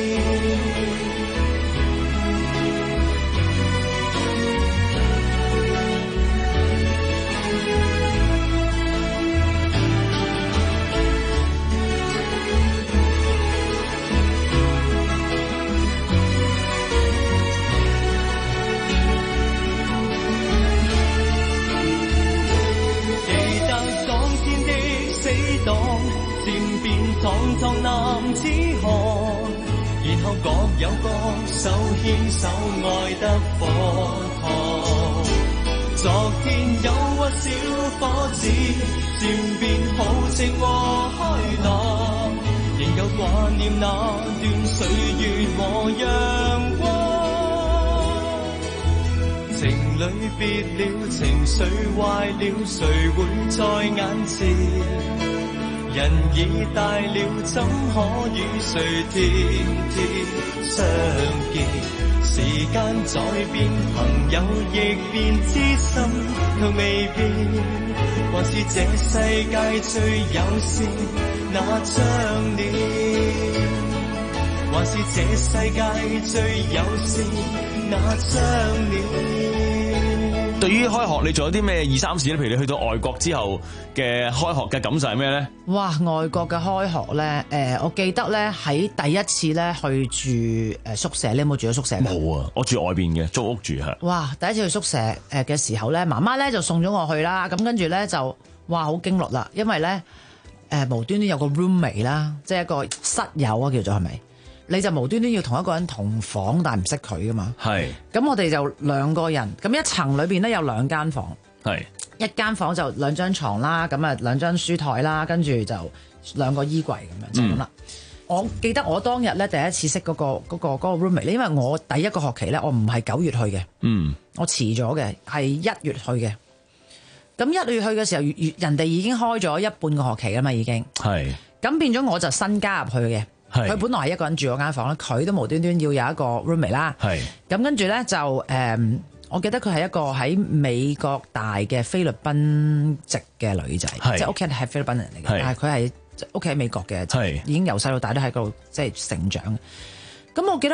堂堂男子漢，然後各有各手牽手愛得火燙。昨天憂鬱小伙子，漸變好靜和開朗，仍舊掛念那段歲月和陽光。情侶別了，情緒壞了，誰會在眼前？人已大了，怎可與誰天天相見？時間在變，朋友亦變，知心卻未變，還是這世界最友善那張臉，還是這世界最友善那張臉。 對於開學，你仲有啲咩二三事咧？譬如你去到外國之後嘅開學嘅感受係咩咧？ 哇！外國嘅開學咧，誒，我記得咧喺第一次咧去住誒宿舍，你有冇住咗宿舍？ 冇啊，我住外邊嘅租屋住係。 哇！第一次去宿舍誒嘅時候咧，媽媽咧就送咗我去啦，咁跟住咧就哇好驚悚啦，因為咧誒無端端有個 roommate 啦，即係一個室友啊，叫做係咪？你就無端端要同一個人同房，但係唔識佢噶嘛？係。咁我哋就兩個人，咁一層裏邊咧有兩間房，係一間房就兩張床啦，咁啊兩張書台啦，跟住就兩個衣櫃咁樣就咁啦。嗯、我記得我當日咧第一次識嗰、嗰個嗰、嗰個嗰、嗰個 roommate，因為我第一個學期咧我唔係九月去嘅，嗯，我遲咗嘅，係一月去嘅。咁一月去嘅時候，人哋已經開咗一半個學期啦嘛，已經係。咁變咗我就新加入去嘅。佢本來係一個人住嗰間房咧，佢都無端端要有一個 roommate 啦。係咁跟住咧就誒、嗯，我記得佢係一個喺美國大嘅菲律賓籍嘅女仔，即係屋企人係菲律賓人嚟嘅，但係佢係屋企喺美國嘅，已經由細到大都喺嗰度即係成長。咁我記得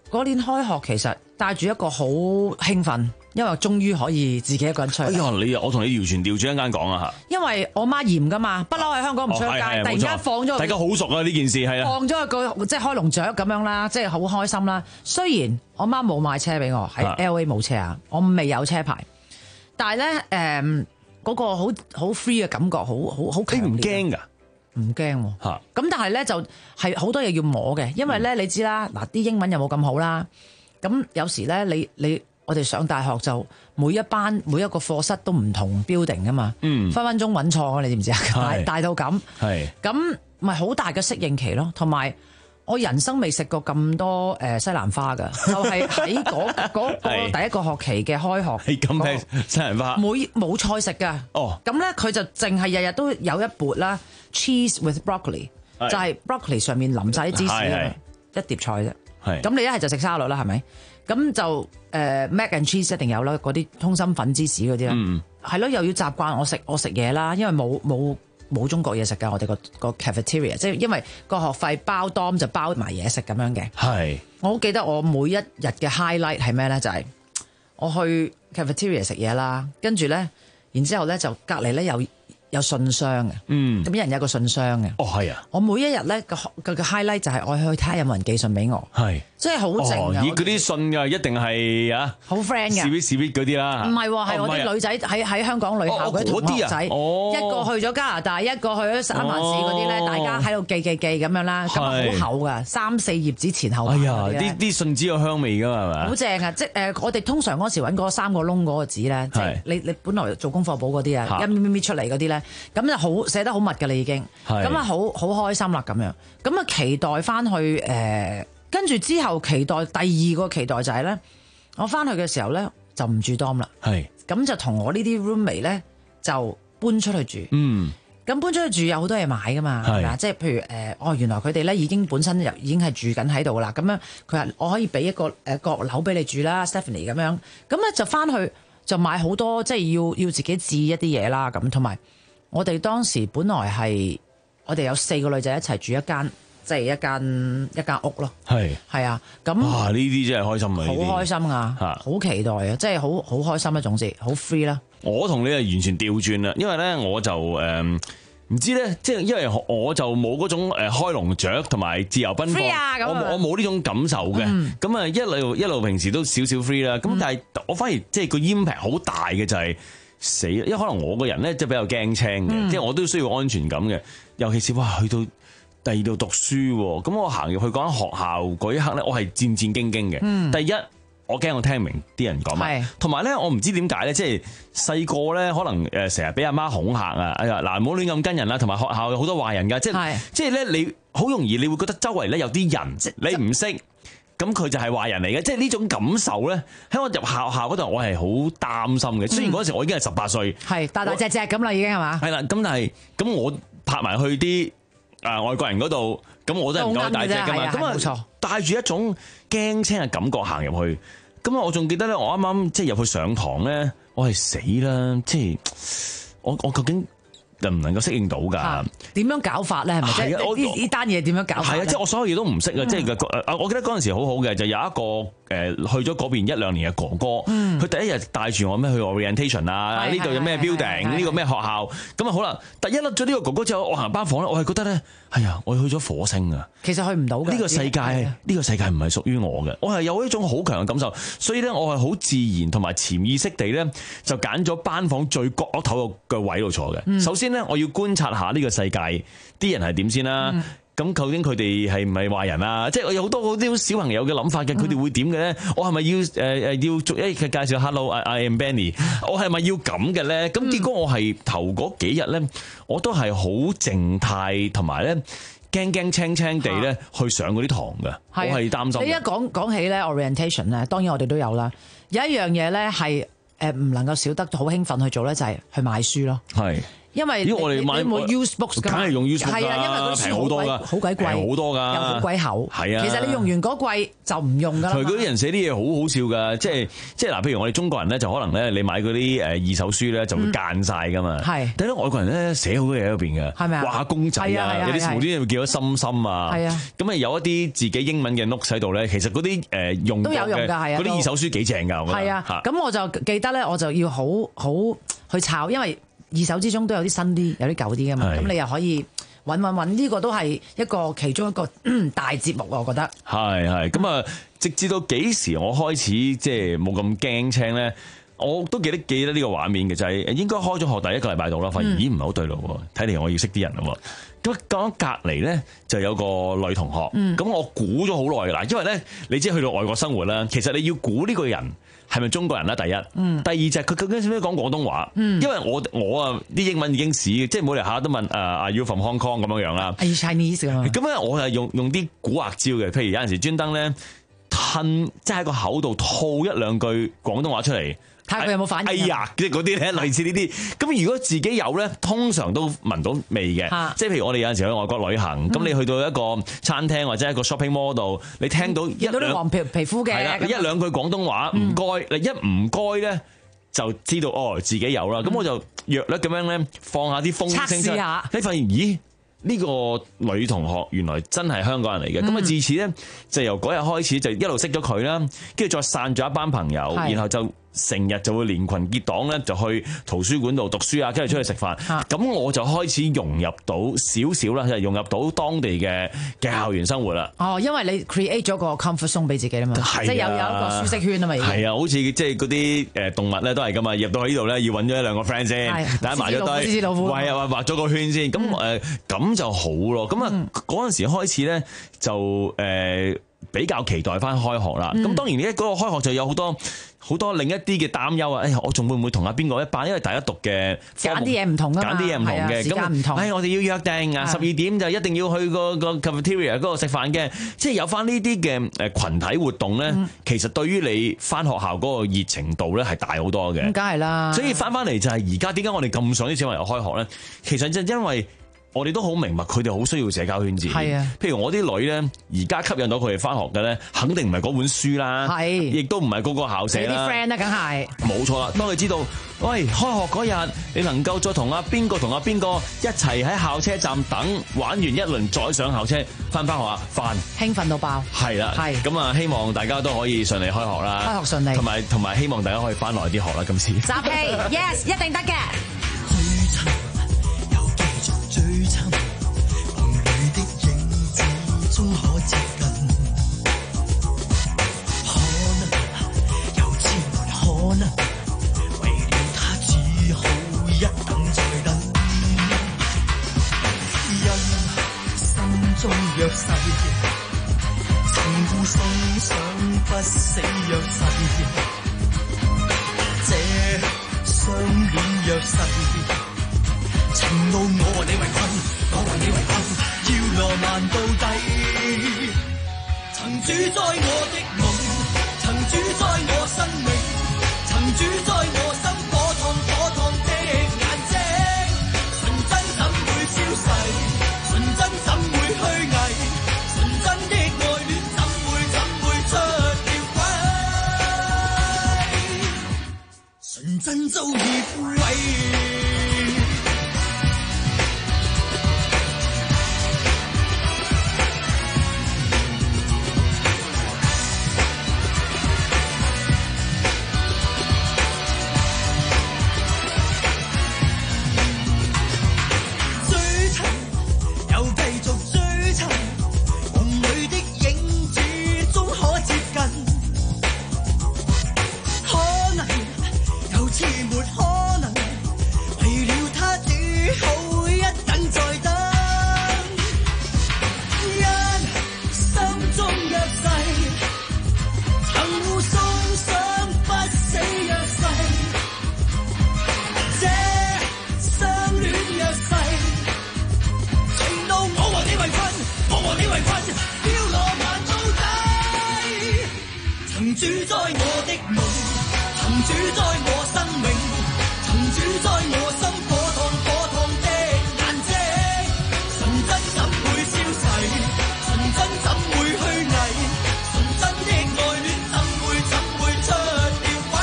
嗰年開學其實帶住一個好興奮，因為終於可以自己一個人出去。 哎呀，你我同你完全調轉一間講啊嚇！ 因為我媽嚴噶嘛，不嬲喺香港唔出街， 哦、 突然間放咗， 大家好熟啊呢件事係啊， 放咗個即係開籠雀咁樣啦，即係好開心啦。雖然我媽冇買車俾我，喺 L A 冇車啊，我未有車牌，但係咧誒嗰個好好 free 嘅感覺，好好好強烈。你唔驚㗎？ 唔驚喎，咁但係咧就係好多嘢要摸嘅，因為咧你知啦，嗱啲英文又冇咁好啦，咁有時咧你你我哋上大學就每一班每一個課室都唔同 building 噶嘛，嗯、分分鐘揾錯，你知唔知啊？大大到咁，咁咪好大嘅適應期咯，同埋我人生未食過咁多誒西蘭花噶，就係喺嗰嗰個第一個學期嘅開學， 係咁咩西蘭花？ 冇冇菜食噶，哦，咁咧佢就淨係日日都有一缽啦。cheese with broccoli 就係 broccoli 上面淋晒啲芝士啊，一碟菜啫。咁你一係就食沙律啦，係咪？咁就誒、呃、mac and cheese 一定有啦，嗰啲通心粉芝士嗰啲啦，係咯、嗯，又要習慣我食我食嘢啦，因為冇冇冇中國嘢食㗎，我哋個個 cafeteria， 即係因為個學費包 dorm 就包埋嘢食咁樣嘅。係，我好記得我每一日嘅 highlight 係咩咧？就係、是、我去 cafeteria 食嘢啦，跟住咧，然之後咧就隔離咧有。有信箱嘅，嗯，咁一人有一個信箱嘅，哦係啊，我每一日咧個個個 highlight 就係我去睇下有冇人寄信俾我，係，即係好靜嘅。 咦，嗰啲信啊，一定係啊， 好 friend 嘅 sweet sweet 嗰啲啦， 唔係喎，係我啲女仔喺喺香港女校嗰啲同學仔，一個去咗加拿大，一個去咗三藩市嗰啲咧，大家喺度寄寄寄咁樣啦，咁好厚噶，三四頁紙前後。 哎呀，啲啲信紙有香味噶嘛，係咪？ 好正啊！即係誒，我哋通常嗰時揾嗰三個窿嗰個紙咧，即係你你本來做功課簿嗰啲啊，一咪咪出嚟嗰啲咧。咁就好寫得好密㗎啦，已經咁啊，好好開心啦咁樣，咁啊期待翻去誒，跟、呃、住之後期待第二個期待就係咧，我翻去嘅時候咧就唔住 dorm 啦，係咁就同我呢啲 roommate 咧就搬出去住，嗯，咁搬出去住有好多嘢買㗎嘛，係嘛，即係譬如誒、呃，哦原來佢哋咧已經本身又已經係住緊喺度啦，咁樣佢話我可以俾一個誒閣樓俾你住啦 ，Stephanie 咁樣，咁咧就翻去就買好多即係要要自己置一啲嘢啦，咁同埋。我哋當時本來係我哋有四個女仔一齊住一間，即係一間一間屋咯。係係啊，咁哇呢啲真係開心啊！ 好開心啊，好期待啊，即係好好開心啊，總之好 free 啦。 我同你係完全調轉啦，因為咧我就誒唔知咧，即係因為我就冇嗰種誒開籠雀同埋自由奔放，啊、我我冇呢種感受嘅。咁啊、嗯、一路一路平時都少少 free 啦。咁、嗯、但係我反而即係個 impact 好大嘅就係、是。死，因為可能我個人咧即係比較驚青嘅，嗯、即係我都需要安全感嘅。尤其是哇，去到第二度讀書，咁我行入去嗰間學校嗰一刻咧，我係戰戰兢兢嘅。嗯、第一，我驚我聽唔明啲人講乜，同埋咧，我唔知點解咧，即係細個咧，可能誒成日俾阿媽恐嚇啊！哎呀，嗱，唔好亂咁跟人啦，同埋學校有好多壞人㗎，即係是即係咧，你好容易你會覺得周圍咧有啲人即你唔識。咁佢就係壞人嚟嘅，即係呢種感受咧，喺我入校校嗰度，我係好擔心嘅。雖然嗰時我已經係十八歲，係大大隻隻咁啦，已經係嘛？係啦，咁但係咁我拍埋去啲啊外國人嗰度，咁我都係唔夠大隻噶嘛。咁啊，冇錯，帶住一種驚青嘅感覺行入去。咁啊，我仲記得咧，我啱啱即係入去上堂咧，我係死啦！即係我我究竟能唔能夠適應到㗎？ 點樣搞法咧？係咪？係啊！呢呢單嘢點樣搞法？ 係啊！即係我所有嘢都唔識啊！即係誒，我記得嗰陣時好好嘅，就有一個誒去咗嗰邊一兩年嘅哥哥，佢、嗯、第一日帶住我咩去 orientation 啊？呢度有咩 building？呢個咩學校？咁啊好啦！第一粒咗呢個哥哥之後，我行班房咧，我係覺得咧，係啊，我去咗火星啊！ 其實去唔到嘅。呢個世界，呢的個世界唔係屬於我嘅。我係有一種好強嘅感受，所以咧，我係好自然同埋潛意識地咧，就揀咗班房最角落頭嘅位度坐嘅。嗯、首先咧，我要觀察下呢個世界啲人係點先啦。嗯咁究竟佢哋係唔係壞人啊？即係我有好多嗰啲小朋友嘅諗法嘅，佢哋會點嘅咧？我係咪要誒誒要逐一介紹 Hello，I am Benny？我係咪要咁嘅咧？咁結果我係頭嗰幾日咧，我都係好靜態同埋咧驚驚青青地咧去上嗰啲堂嘅，我係擔心。你一講講起咧 orientation 咧，當然我哋都有啦。有一樣嘢咧係誒唔能夠少得好興奮去做咧，就係去買書咯。係。 因為咦我哋買冇 use books 㗎， 梗係用 use book 係啊，因為嗰啲平好多㗎， 好鬼貴， 平好多㗎， 又好鬼厚。 係啊， 其實你用完嗰季就唔用㗎啦。 佢嗰啲人寫啲嘢好好笑㗎，即係即係嗱，譬如我哋中國人咧，就可能咧你買嗰啲誒二手書咧就會間晒㗎嘛。係、嗯，但係咧外國人咧寫好多嘢喺入邊嘅，係咪啊？畫公仔啊，有啲無端端會見到心心啊，係啊。咁啊有一啲自己英文嘅 note 喺度咧，其實嗰啲誒用都有用㗎，係啊。 嗰啲二手書幾正㗎，我覺得。係啊，咁我就記得咧，我就要好好去抄，因為二手之中都有啲新啲，有啲舊啲㗎嘛。咁你又可以揾揾揾，呢個都係一個其中一個大節目，我覺得。係係咁啊！直至到幾時我開始即係冇咁驚青咧？我都記得記得呢個畫面嘅就係、是、應該開咗學第一個禮拜度啦，發現、嗯、咦唔係好對路喎，睇嚟我要識啲人咯。咁講隔離咧就有個女同學，咁、嗯、我估咗好耐㗎啦，因為咧你知去到外國生活啦，其實你要估呢個人係咪中國人啦？第一，嗯、第二就係佢究竟識唔識講廣東話？嗯、因為我我啊啲英文已經屎，即係冇嚟下都問誒 Are you from Hong Kong 咁樣樣啦。Are you Chinese 咁啊？咁咧我係用用啲古惑招嘅，譬如有陣時專登咧吞，即係喺個口度吐一兩句廣東話出嚟。睇下佢有冇反應？哎呀，即係嗰啲咧，類似呢啲。咁如果自己有咧，通常都聞到味嘅。即係譬如我哋有陣時去外國旅行，咁、嗯、你去到一個餐廳或者一個 shopping mall 度，你聽到一兩黃皮皮膚嘅，係啦，一兩句廣東話唔該，你、嗯、一唔該咧，就知道哦自己有啦。咁、嗯、我就約略咁樣咧，放下啲風聲出嚟，你發現咦？呢、這個女同學原來真係香港人嚟嘅，咁、嗯、啊自此咧就由嗰日開始就一路識咗佢啦，跟住再散咗一班朋友，然後就成日就會連群結黨咧就去圖書館度讀書啊，跟住出去食飯，咁、嗯、我就開始融入到少少啦，就係融入到當地嘅嘅校園生活啦。哦，因為你 create 咗個 comfort zone 俾自己啦嘛，即係有有一個舒適圈啊嘛。係啊，好似即係嗰啲誒動物咧都係噶嘛，入到去呢度咧要揾咗一兩個 friend 先，大家埋咗堆，喂啊畫咗個圈先，咁誒咁就好咯。咁啊嗰陣時開始咧就誒、呃、比較期待翻開學啦。咁、嗯、當然呢嗰個開學就有好多好多另一啲嘅擔憂啊！哎呀，我仲會唔會同阿邊個一班？因為第一讀嘅揀啲嘢唔同㗎嘛，揀啲嘢唔同嘅，時間唔同。哎，我哋要約定啊，十二點就一定要去個個 cafeteria 嗰度食飯嘅。即係有翻呢啲嘅誒羣體活動咧、嗯，其實對於你翻學校嗰個熱情度咧係大好多嘅。咁梗係啦。所以翻翻嚟就係而家點解我哋咁想啲小朋友開學咧？其實就因為我哋都好明白佢哋好需要社交圈子。係啊，譬如我啲女咧，而家吸引到佢哋翻學嘅咧，肯定唔係嗰本書啦，係，亦都唔係嗰個校舍啦。啲 friend 啦，梗係冇錯啦。當佢知道，喂，開學嗰日你能夠再同阿邊個同阿邊個一齊喺校車站等，玩完一輪再上校車翻返學啊，翻興奮到爆。係啦，係咁啊，希望大家都可以順利開學啦，開學順利，同埋同埋希望大家可以翻耐啲學啦，今次。集氣 ，yes， 一定得嘅。追尋夢裏的影子，終可接近。可能有千萬可能，為了他只好一等再等。因心中約誓，情互送上不死約誓。這相戀約誓。情路我和你為困，我和你為困，要浪漫到底。曾主宰我的夢，曾主宰我生命，曾主宰我心火燙火燙的眼睛。純真怎會消逝？純真怎會虛偽？純真的愛戀怎會怎會出了軌？純真早已枯萎。 真怎會消逝？純真怎會虛偽？純真的愛戀怎會怎會出了軌？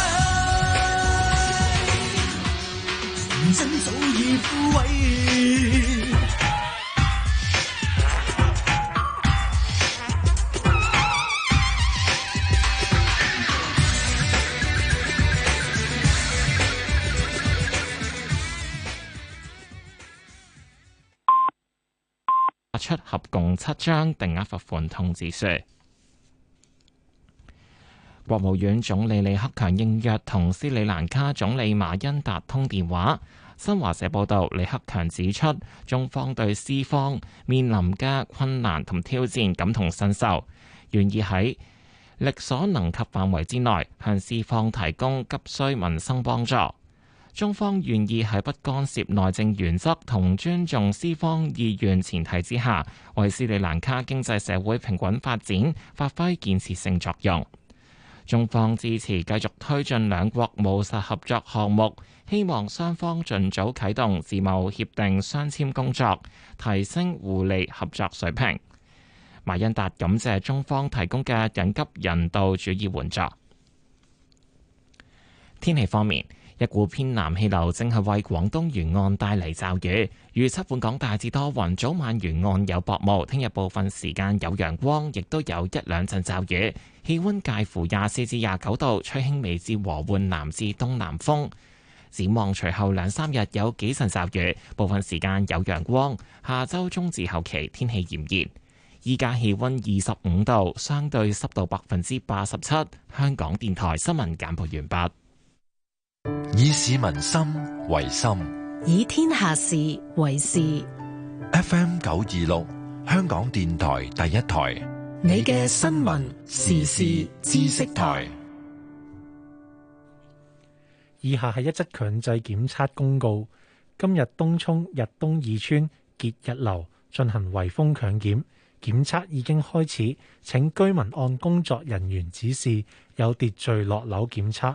純真早已枯萎。 發出合共七張定額罰款通知書。國務院總理李克強應約同斯里蘭卡總理馬恩達通電話。新華社報道，李克強指出，中方對斯方面臨嘅困難同挑戰感同身受，願意喺力所能及範圍之內向斯方提供急需民生幫助。中方願意喺不干涉內政原則同尊重斯方意願前提之下，為斯里蘭卡經濟社會平穩發展發揮建設性作用。中方支持繼續推進兩國務實合作項目，希望雙方盡早啟動自貿協定相簽工作，提升互利合作水平。馬恩達感謝中方提供嘅緊急人道主義援助。天氣方面，一股偏南氣流正係為廣東沿岸帶嚟驟雨，預測本港大致多雲，早晚沿岸有薄霧。聽日部分時間有陽光，亦都有一兩陣驟雨。氣溫介乎廿四至廿九度，吹輕微至和緩南至東南風。展望隨後兩三日有幾陣驟雨，部分時間有陽光。下周中至後期天氣炎熱。依家氣溫二十五度，相對濕度百分之八十七。香港電台新聞簡報完畢。 以市民心為心， 以天下事為事。 F M 九二六，香港電台第一台， 你嘅新聞時事知識台。 以下係一則強制檢測公告。今日東涌日東二村傑日樓進行圍封強檢，檢測已經開始，請居民按工作人員指示有秩序落樓檢測。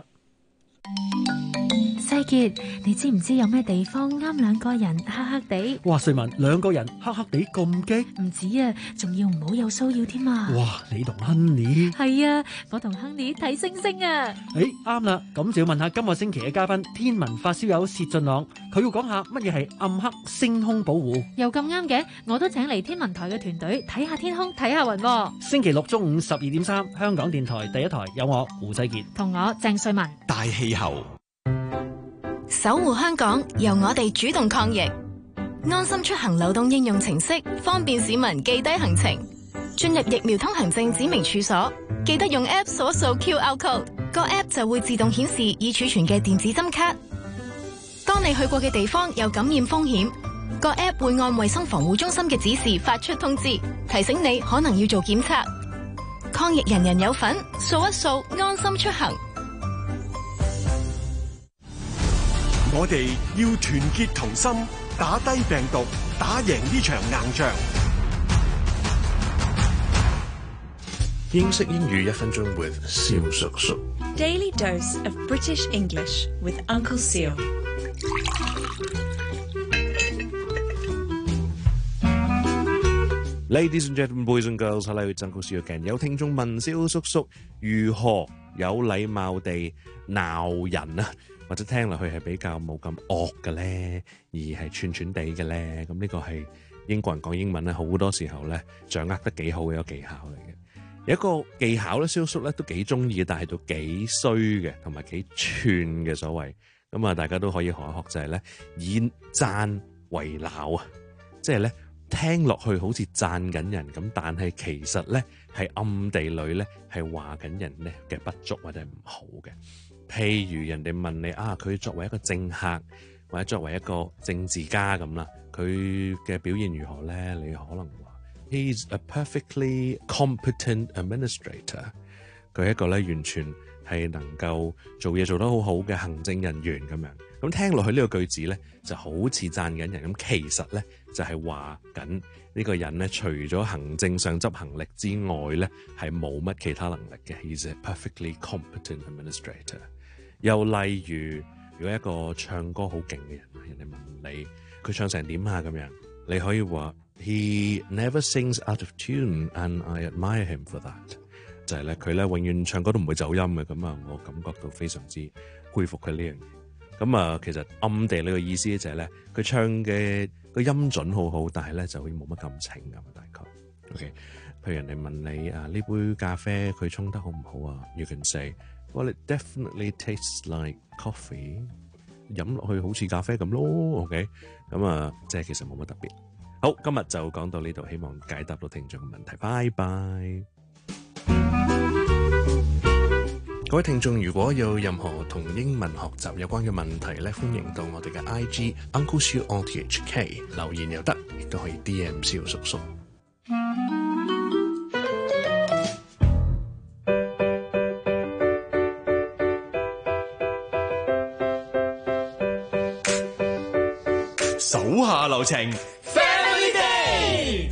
世傑，你知唔知有咩地方啱兩個人黑黑地？ 哇！瑞文，兩個人黑黑地咁激？ 唔止啊，仲要唔好有騷擾添啊！ 哇！你同 Honey 係啊，我同 Honey 睇星星啊！ 誒，啱啦，咁就要問下今個星期嘅嘉賓天文發燒友薛俊朗，佢要講下乜嘢係暗黑星空保護。 又咁啱嘅，我都請嚟天文台嘅團隊睇下天空，睇下雲。 星期六中午十二點三，香港電台第一台有我胡世傑同我鄭瑞文。 大氣候。 守護香港，由我哋主動抗疫。安心出行流動應用程式，方便市民記低行程。進入疫苗通行證指明處所，記得用 App 掃一掃 Q R code， 個 App 就會自動顯示已儲存嘅電子針卡。當你去過嘅地方有感染風險，個 App 會按衛生防護中心嘅指示發出通知，提醒你可能要做檢測。抗疫人人有份，掃一掃安心出行。 我哋要團結同心，打低病毒，打贏呢場硬仗。 英式英語一分鐘 with 蕭叔叔。 Daily dose of British English with Uncle Seal。 Ladies and gentlemen, boys and girls, hello, it's Uncle Seal again。有聽眾問蕭叔叔如何有禮貌地鬧人啊？或者聽落去係比較冇咁惡嘅咧，而係串串地嘅咧，咁呢個係英國人講英文咧，好多時候咧掌握得幾好嘅一個技巧嚟嘅。有一個技巧咧，蕭叔咧都幾中意嘅，但係都幾衰嘅，同埋幾串嘅所謂。咁啊，大家都可以學一學，就係咧以讚為鬧啊，即係咧聽落去好似讚緊人咁，但係其實咧係暗地裏咧係話緊人咧嘅不足或者唔好嘅。譬如人哋問你啊，佢作為一個政客或者作為一個政治家咁啦，佢嘅表現如何咧？你可能話 He's a perfectly competent administrator， 佢係一個咧完全係能夠做嘢做得好好嘅行政人員咁樣。咁聽落去呢個句子咧就好似讚緊人，咁其實咧就係話緊呢個人咧除咗行政上執行力之外咧係冇乜其他能力嘅。He's a perfectly competent administrator。又例如，如果一個唱歌好勁嘅人，人哋問你佢唱成點啊咁樣，你可以話 He never sings out of tune, and I admire him for that. 就係咧，佢咧永遠唱歌都唔會走音嘅，咁啊，我感覺到非常之佩服佢呢樣嘢。咁啊，其實暗地裏嘅意思就係咧，佢唱嘅個音準好好，但係咧就好似冇乜感情咁大概。OK， 譬如人哋問你啊，呢杯咖啡佢沖得好唔好啊 ？You can say, well, it definitely tastes like coffee. 飲落去好似咖啡咁咯。OK， 咁啊，即係其實冇乜特別。好，今日就講到呢度，希望解答到聽眾嘅問題。拜拜。 各位聽眾，如果有任何同英文學習有關嘅問題咧，歡迎到我哋嘅 I G Uncle Siu R T H K 留言又得，亦都可以 D M 蕭叔叔。 手下留情 ，Family Day。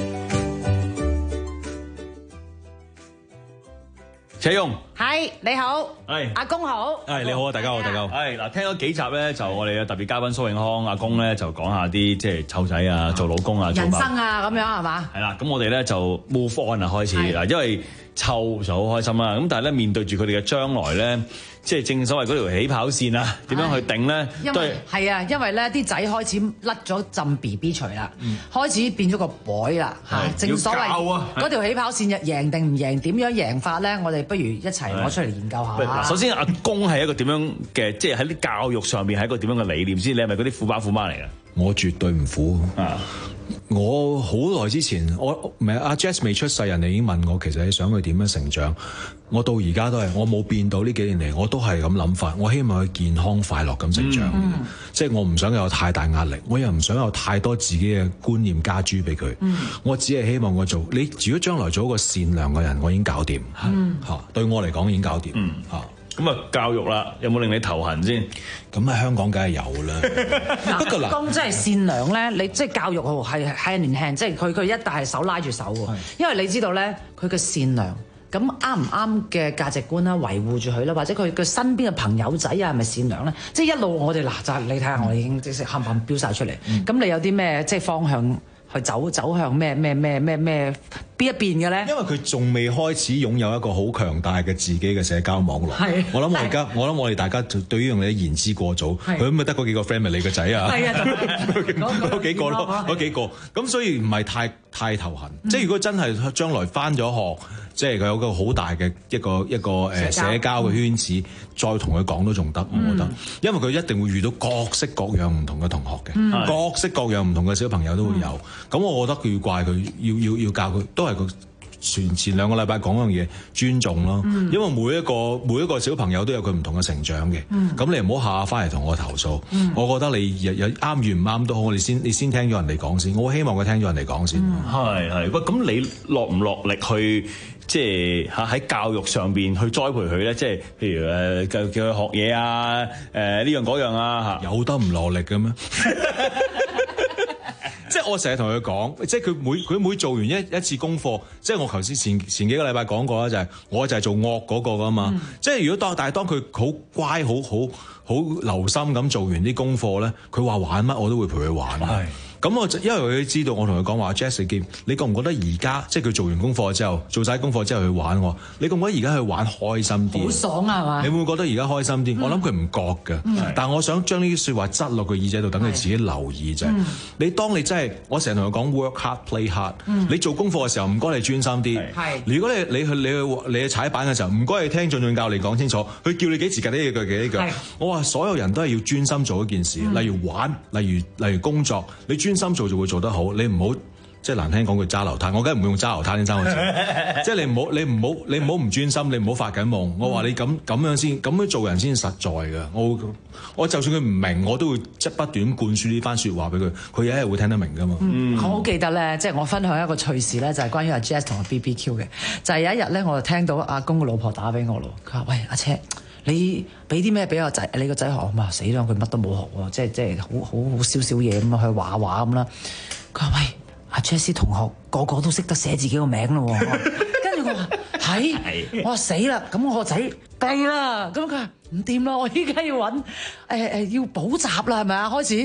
謝勇， 係你好， 係阿公好， 係你好啊，大家好，大家好。係嗱，聽咗幾集咧，就我哋嘅特別嘉賓蘇永康阿公咧，就講下啲即係湊仔啊、做老公啊、做人生啊咁樣係嘛？ 係啦，咁我哋咧就 move on 啊，開始嗱，因為湊就好開心啦，咁但係咧面對住佢哋嘅將來咧。即係正所謂嗰條起跑線啊，點樣去定咧？ 因為係啊，因為咧啲仔開始甩咗浸 B B 錘啦，嗯、開始變咗個 boy 啦嚇。正所謂嗰條起跑線贏定唔贏，點樣贏法咧？我哋不如一齊攞出嚟研究下。 首先，阿公係一個點樣嘅，即係喺啲教育上面係一個點樣嘅理念先？你係咪嗰啲虎爸虎媽嚟嘅？ 我絕對唔虎啊！ 我好耐之前，我唔係阿 Jess 未出世，人哋已經問我，其實你想佢點樣成長？我到而家都係，我冇變到呢幾年嚟，我都係咁諗法。我希望佢健康快樂咁成長，嗯、即係我唔想有太大壓力，我又唔想有太多自己嘅觀念加諸俾佢。嗯、我只係希望我做你。如果將來做一個善良嘅人，我已經搞掂嚇。嗯、對我嚟講已經搞掂嚇。嗯咁啊，教育啦，有冇令你頭痕先？ 咁喺香港梗係有啦。 不過嗱，公真係善良咧，你即係教育係係年輕，即係佢佢一但係手拉住手喎。因為你知道咧，佢嘅善良，咁啱唔啱嘅價值觀啦，維護住佢啦，或者佢佢身邊嘅朋友仔啊，係咪善良咧？即係一路我哋嗱就係你睇下，我已經即係冚唪唥標晒出嚟。咁、嗯、你有啲咩即係方向？去走走向咩咩咩咩咩邊一邊嘅咧？ 因為佢仲未開始擁有一個好強大嘅自己嘅社交網絡。係，我諗我而家，我諗我哋大家對於樣嘢言之過早。佢咁咪得嗰幾個 friend 咪你個仔啊？係啊，嗰幾個咯，嗰幾個。咁所以唔係太太頭痕。即係如果真係將來返咗學，即係佢有個好大嘅一個一個誒社交嘅圈子，再同佢講都仲得，我覺得。因為佢一定會遇到各式各樣唔同嘅同學嘅，各式各樣唔同嘅小朋友都會有。咁我覺得佢要怪佢，要要要教佢，都係佢前前兩個禮拜講嗰樣嘢，尊重咯。嗯、因為每一個每一個小朋友都有佢唔同嘅成長嘅。咁、嗯、你唔好下下翻嚟同我投訴。嗯、我覺得你有有啱與唔啱都好，我哋先你先聽咗人哋講先。我希望佢聽咗人哋講先。 係係、嗯，喂，咁你落唔落力去即係嚇喺教育上邊去栽培佢咧？即係譬如誒叫叫佢學嘢啊，誒、呃、呢樣嗰樣啊嚇。 有得唔落力嘅咩？即係我成日同佢講，即係佢每佢每做完一一次功課，即係我頭先前前幾個禮拜講過啦，就係、是、我就係做惡嗰個噶嘛。嗯、即係如果當但係當佢好乖、好好好留心咁做完啲功課咧，佢話玩乜我都會陪佢玩。係。咁我因為佢知道我同佢講話 Jessica， 你覺唔覺得而家即係佢做完功課之後，做晒功課之後去玩喎？你覺唔覺得而家去玩開心啲？ 好爽啊嘛！ 你會唔會覺得而家開心啲？嗯、我諗佢唔覺㗎，嗯、但係我想將呢啲説話擠落佢耳仔度，等佢自己留意啫。嗯、你當你真係，我成日同佢講 work hard play hard、嗯。你做功課嘅時候，唔該你專心啲。係。如果你你去你去你去踩板嘅時候，唔該你聽俊俊教練講清楚，佢叫你幾時趌呢幾句幾呢句。我話所有人都係要專心做一件事，嗯、例如玩，例如例如工作，你專心做就會做得好，你唔好即係難聽講句揸流灘，我梗係唔會用揸流灘呢三個字，即係你唔好你唔好你唔好唔專心，你唔好發緊夢。我話你咁咁樣先，咁樣做人先實在㗎。我我就算佢唔明，我都會即係不斷灌輸呢番説話俾佢，佢有一日會聽得明㗎嘛。 嗯，我好記得咧，即係我分享一個趣事咧，就係關於阿 Jess 同阿 B B Q 嘅，就係有一日咧，我就聽到阿公個老婆打俾我咯，佢話：喂，阿車，你俾啲咩俾我仔？你個仔學啊嘛？死啦！佢乜都冇學喎，即係即係好好好少少嘢咁啊，去畫畫咁啦。佢話：喂，阿 Jess 同學個個都識得寫自己個名咯。跟住我話：係，我話死啦！咁我個仔弊啦。咁佢話唔掂啦，我依家要揾誒誒要補習啦，係咪啊？開始。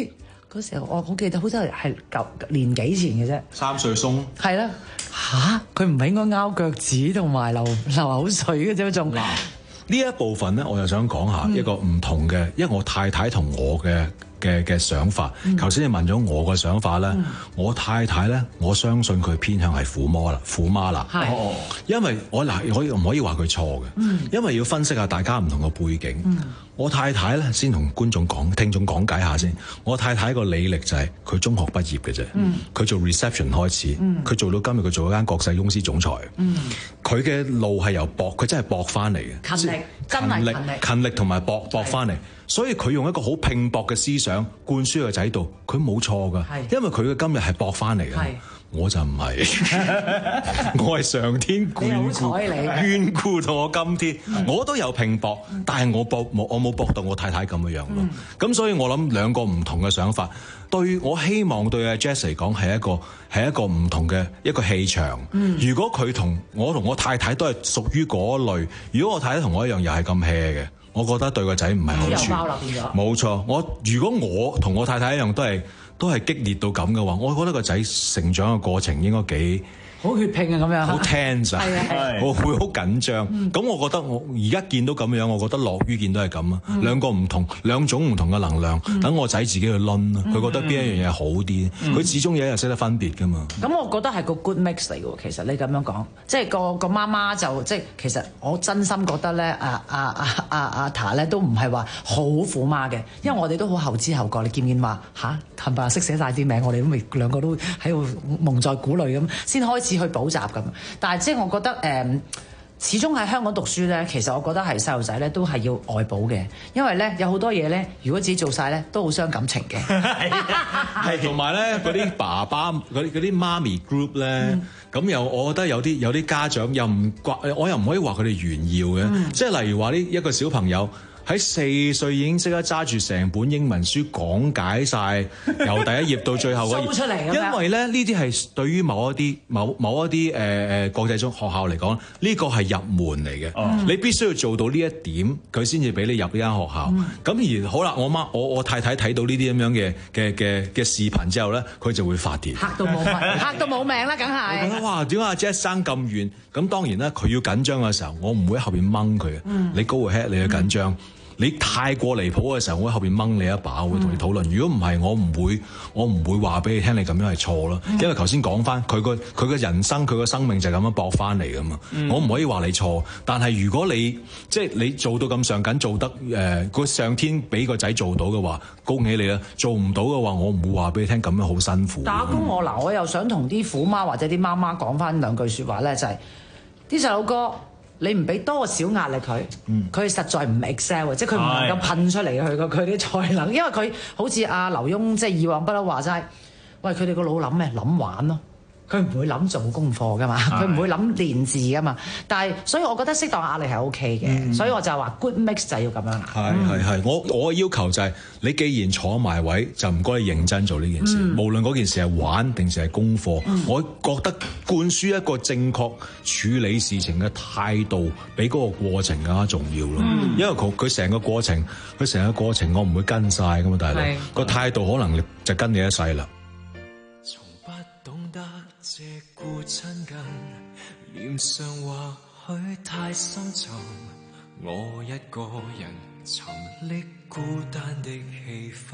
嗰時候我好記得，好似係舊年幾前嘅啫， 三歲鬆係啦嚇，佢唔係應該拗腳趾同埋流流口水嘅啫，仲呢一部分咧，我又想講下一個唔同嘅，嗯、因為我太太同我嘅嘅嘅想法。頭先、嗯、你問咗我嘅想法咧，嗯、我太太咧，我相信佢偏向係虎媽啦，虎媽啦。係是，因為我嗱可以唔可以話佢錯嘅？嗯、因為要分析下大家唔同嘅背景。嗯、我太太咧，先同觀眾講、聽眾講解下先。我太太個履歷就係佢中學畢業嘅啫，佢、嗯、做 reception 開始，佢、嗯、做到今日佢做咗間國際公司總裁。佢嘅、嗯、路係由搏，佢真係搏翻嚟嘅， 勤力，真係勤力， 勤力同埋搏搏翻嚟。所以佢用一個好拼搏嘅思想灌輸個仔度，佢冇錯㗎，是因為佢嘅今日係搏翻嚟嘅。是我就唔係，我係上天眷顧眷顧到我今天，嗯、我都有拼搏，但係我搏冇我冇搏到我太太咁嘅樣咯。咁、嗯、所以我諗兩個唔同嘅想法，對我希望對阿 Jess 嚟講係一個係一個唔同嘅一個氣場。嗯、如果佢同我同我太太都係屬於嗰類，如果我太太同我一樣又係咁 hea 嘅。我覺得對個仔唔係好處，冇錯。我如果我同我太太一樣都係都係激烈到咁嘅話，我覺得個仔成長嘅過程應該幾好血拼啊，咁樣好 tense 啊，我會好緊張。咁、嗯、我覺得我而家見到咁樣，我覺得樂於見到係咁啊。嗯、兩個唔同兩種唔同嘅能量，等、嗯、我仔自己去論啦。佢、嗯、覺得邊一樣嘢好啲，佢、嗯、始終有一日識得分別噶嘛。咁、 嗯、我覺得係個 good mix 嚟嘅喎。其實你咁樣講，即係個個媽媽就即係其實我真心覺得咧，阿阿阿阿阿塔咧都唔係話好虎媽嘅，因為我哋都好後知後覺。你見唔見話吓？係咪識寫晒啲名？我哋都未兩個都喺度蒙在鼓裏咁，先開始去補習咁。但係即係我覺得誒、呃，始終喺香港讀書咧，其實我覺得係細路仔咧都係要外補嘅，因為咧有好多嘢咧，如果自己做晒咧，都好傷感情嘅。 係同埋咧嗰啲爸爸嗰啲嗰啲媽咪 group 咧，咁、嗯、又我覺得有啲有啲家長又唔怪，我又唔可以話佢哋炫耀嘅，嗯、即係例如話呢一個小朋友。喺四歲已經識得揸住成本英文書講解晒，由第一頁到最後嗰頁出嚟。 因為咧呢啲係對於某一啲某某一啲誒誒國際中學校嚟講，呢個係入門嚟嘅。嗯、你必須要做到呢一點，佢先至俾你入呢間學校。咁、嗯、而好啦，我媽我我太太睇到呢啲咁樣嘅嘅嘅嘅視頻之後咧，佢就會發電， 嚇到冇命，嚇到冇命啦，梗係。 覺得哇，點解阿 Jess 生咁遠？咁當然啦，佢要緊張嘅時候，我唔會喺後邊掹佢嘅。嗯、你 go ahead，你去緊張。嗯你太過離譜嘅時候，我喺後邊掹你一把，我會同你討論。如果唔係，我唔會，我唔會話俾你聽，你咁樣係錯咯。因為頭先講翻佢個佢個人生，佢個生命就係咁樣搏翻嚟噶嘛。嗯、我唔可以話你錯，但係如果你即係你做到咁上緊，做得誒個、呃、上天俾個仔做到嘅話，恭喜你啦！做唔到嘅話，我唔會話俾你聽，咁樣好辛苦。 打工我嗱，我又想同啲虎媽或者啲媽媽講翻兩句説話咧，就係啲細路哥。你唔俾多少壓力佢，佢、嗯、實在唔 excel，即係佢唔能夠噴出嚟佢個佢啲才能，因為佢好似阿劉墉即係以往不嬲話齋，喂佢哋個腦諗咩？諗玩咯。佢唔會諗做功課噶嘛，佢唔會諗練字噶嘛。但係，所以我覺得適當壓力係 O K 嘅，嗯、所以我就話 good mix 就係要咁樣。 係係係，我我嘅要求就係、是、你既然坐埋位，就唔該你認真做呢件事。嗯、無論嗰件事係玩定係功課，嗯、我覺得灌輸一個正確處理事情嘅態度，比嗰個過程更加重要咯。嗯、因為佢佢成個過程，佢成個過程我唔會跟晒噶嘛，大佬個態度可能就跟你一世啦。 借故親近，臉上或許太深沉，我一個人沉溺孤單的氣氛，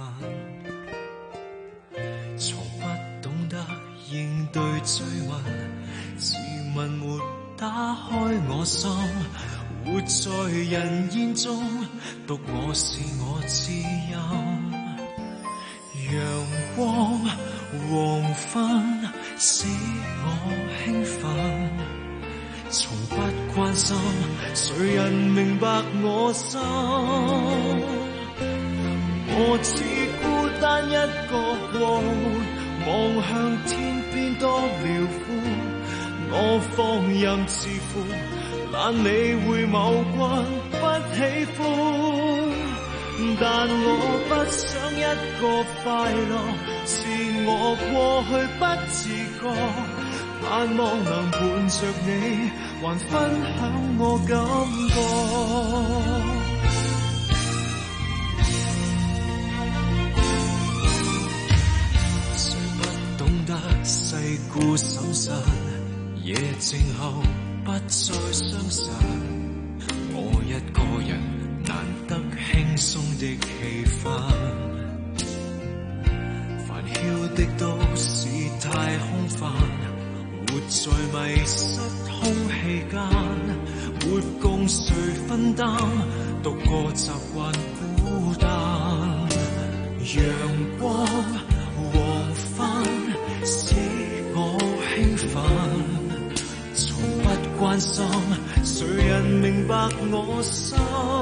從不懂得應對追問，自問沒打開我心，活在人煙中，獨我是我知音。陽光黃昏使我興奮，從不關心誰人明白我心，我只孤單一個過，望向天邊多遼闊，我放任自負，懶理會某君不喜歡，但我不想一個快樂是我過去不自覺，盼望能伴着你還分享我感覺。 故審慎，夜靜後不再相信，我一個人難得輕鬆的氣氛，煩囂的都市太空泛，活在迷失空氣間，沒共誰分擔，獨個習慣孤單，陽光黃昏使我興奮，從不關心誰人明白我心，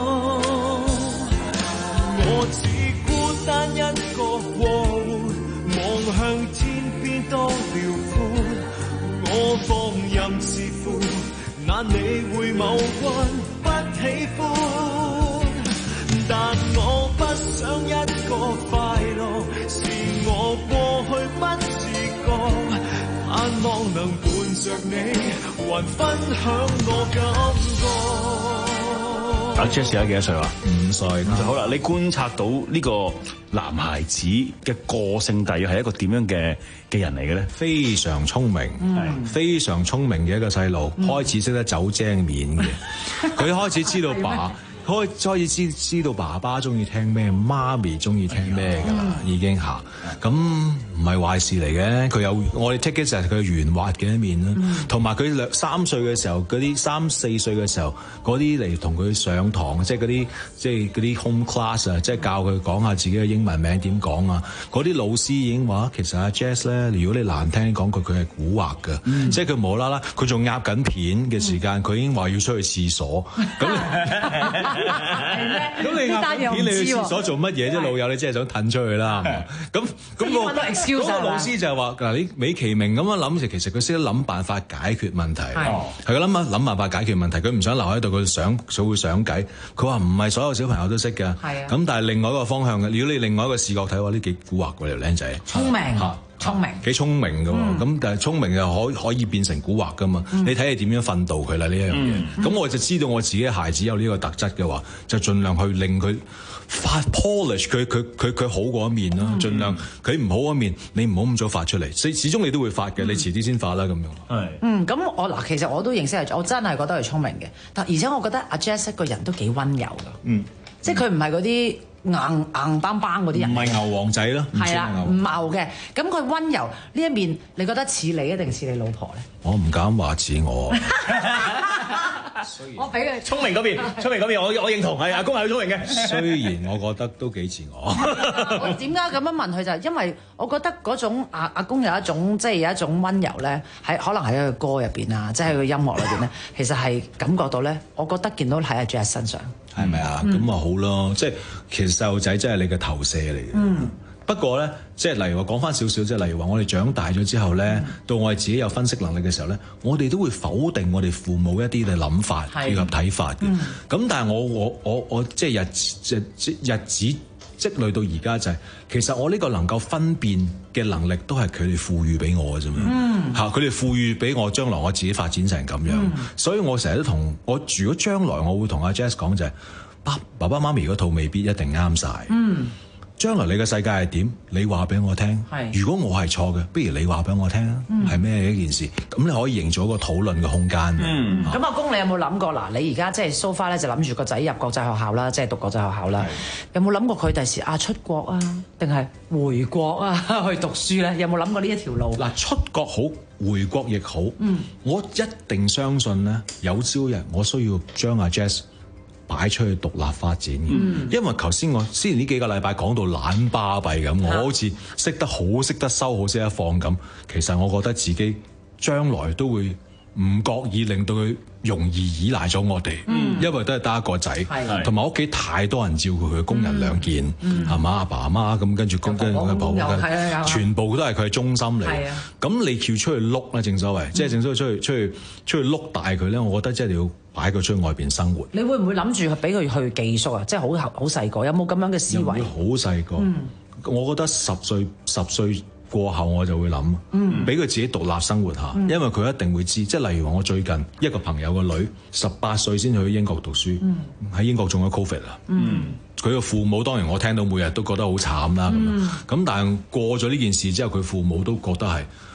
我只孤單一個過活，望向天邊多遼闊，我放任自負，哪理會某君不喜歡，但我不想一個快樂是我過去不自覺，盼望能伴着你還分享我感覺。 阿 Jess 而家幾多歲話？ 五歲。 五歲好啦，你觀察到呢個男孩子嘅個性大約係一個點樣嘅嘅人嚟嘅咧？ 非常聰明，嗯、非常聰明嘅一個細路，嗯、開始識得走精面嘅，佢開始知道爸。開開始知知道爸爸中意聽咩，媽咪中意聽咩㗎啦，已經嚇。咁唔係壞事嚟嘅，佢有我哋 take it 就係佢圓滑嘅一面啦。同埋佢兩三歲嘅時候，嗰啲三四歲嘅時候，嗰啲嚟同佢上堂，即係嗰啲即係嗰啲 home class 啊，即係教佢講下自己嘅英文名點講啊。嗰啲老師已經話，其實阿 Jess 咧，如果你難聽講佢，佢係蠱惑㗎，嗯、即係佢無啦啦，佢仲壓緊片嘅時間，佢、嗯、已經話要出去廁所咁。咁你壓片你去廁所做乜嘢啫？老友你真係想褪出去啦，咁咁、嗰個嗰個老師就係話嗱，你美其名咁樣諗時，其實佢識得諗辦法解決問題，係佢諗啊諗辦法解決問題，佢唔想留喺度，佢想佢會想計。佢話唔係所有小朋友都識㗎，咁但係另外一個方向嘅，如果你另外一個視角睇話，呢幾蠱惑㗎條僆仔， 聰明嚇。聰明幾聰明㗎喎，咁、嗯、但係聰明又可可以變成蠱惑㗎嘛？嗯、你睇你點樣訓導佢啦呢一樣嘢。咁、嗯、我就知道我自己嘅孩子有呢個特質嘅話，就盡量去令佢發 polish 佢佢佢佢好嗰一面啦。嗯、盡量佢唔好嗰一面，你唔好咁早發出嚟。始始終你都會發嘅，嗯、你遲啲先發啦咁樣。係。嗯， 咁我嗱其實我都認識係，我真係覺得佢聰明嘅。但而且我覺得阿 Jess 個人都幾溫柔㗎。嗯，即係佢唔係嗰啲。硬硬邦邦嗰啲人，唔係牛王仔咯， 係啦，唔牛嘅。咁佢溫柔呢一面，你覺得似你一定似你老婆咧？ 我唔敢話似我。 我俾佢聰明嗰邊，聰明嗰邊，我我認同係阿公係好聰明嘅。 雖然我覺得都幾似我。 我點解咁樣問佢就係因為我覺得嗰種阿阿公有一種即係有一種溫柔咧，喺可能喺佢歌入邊啊，即係佢音樂裏邊咧，其實係感覺到咧，我覺得見到喺阿 Jess 身上。 係咪啊？咁啊好咯，即係其實細路仔真係你嘅投射嚟嘅。嗯。不過咧，即係例如話講翻少少，即係例如話我哋長大咗之後咧，嗯、到我哋自己有分析能力嘅時候咧，我哋都會否定我哋父母一啲嘅諗法以及睇法嘅。咁、嗯、但係我我我我即係日即日子積累到而家就係、是，其實我呢個能夠分辨嘅能力都係佢哋賦予俾我嘅啫嘛。嗯。嚇！佢哋賦予俾我，將來我自己發展成咁樣，嗯、所以我成日都同我，如果將來我會同阿 Jess 講就係、是，爸爸爸媽咪嗰套未必一定啱晒。嗯。將來你嘅世界係點？你話俾我聽。係。如果我係錯嘅，不如你話俾我聽啊。係咩、嗯、一件事？咁你可以營造一個討論嘅空間。嗯。咁阿公，你有冇諗過嗱？你而家即係 so far 咧，就諗住個仔入國際學校啦，即係讀國際學校啦。有冇諗過佢第時啊出國啊，定係回國啊去讀書咧？有冇諗過呢一條路？ 嗱，出國好，回國亦好。嗯。我一定相信咧，有朝日我需要將阿 Jess擺出去獨立發展嘅，嗯、因為頭先我之前呢幾個禮拜講到懶巴閉咁，我好似識得好識得收好識得放咁，其實我覺得自己將來都會唔覺意令到佢容易依賴咗我哋，嗯、因為都係得一個仔，同埋屋企太多人照顧佢，工人兩件，係嘛、嗯？阿爸阿媽咁跟住跟跟跟婆婆跟，全部都係佢嘅中心嚟。咁你叫出去碌咧，正所謂，即係、嗯、正所謂出去出去出去碌大佢咧，我覺得即係要擺佢出去外邊生活。 你會唔會諗住俾佢去寄宿啊？即係好好細個，有冇咁樣嘅思維？ 好細個，嗯、我覺得十歲十歲過後我就會諗，俾佢、嗯、自己獨立生活下，嗯、因為佢一定會知。即係例如話，我最近一個朋友個女十八歲先去英國讀書，喺、嗯、英國中咗 Covid 啦。佢個、嗯、父母當然我聽到每日都覺得好慘啦。咁、嗯、但係過咗呢件事之後，佢父母都覺得係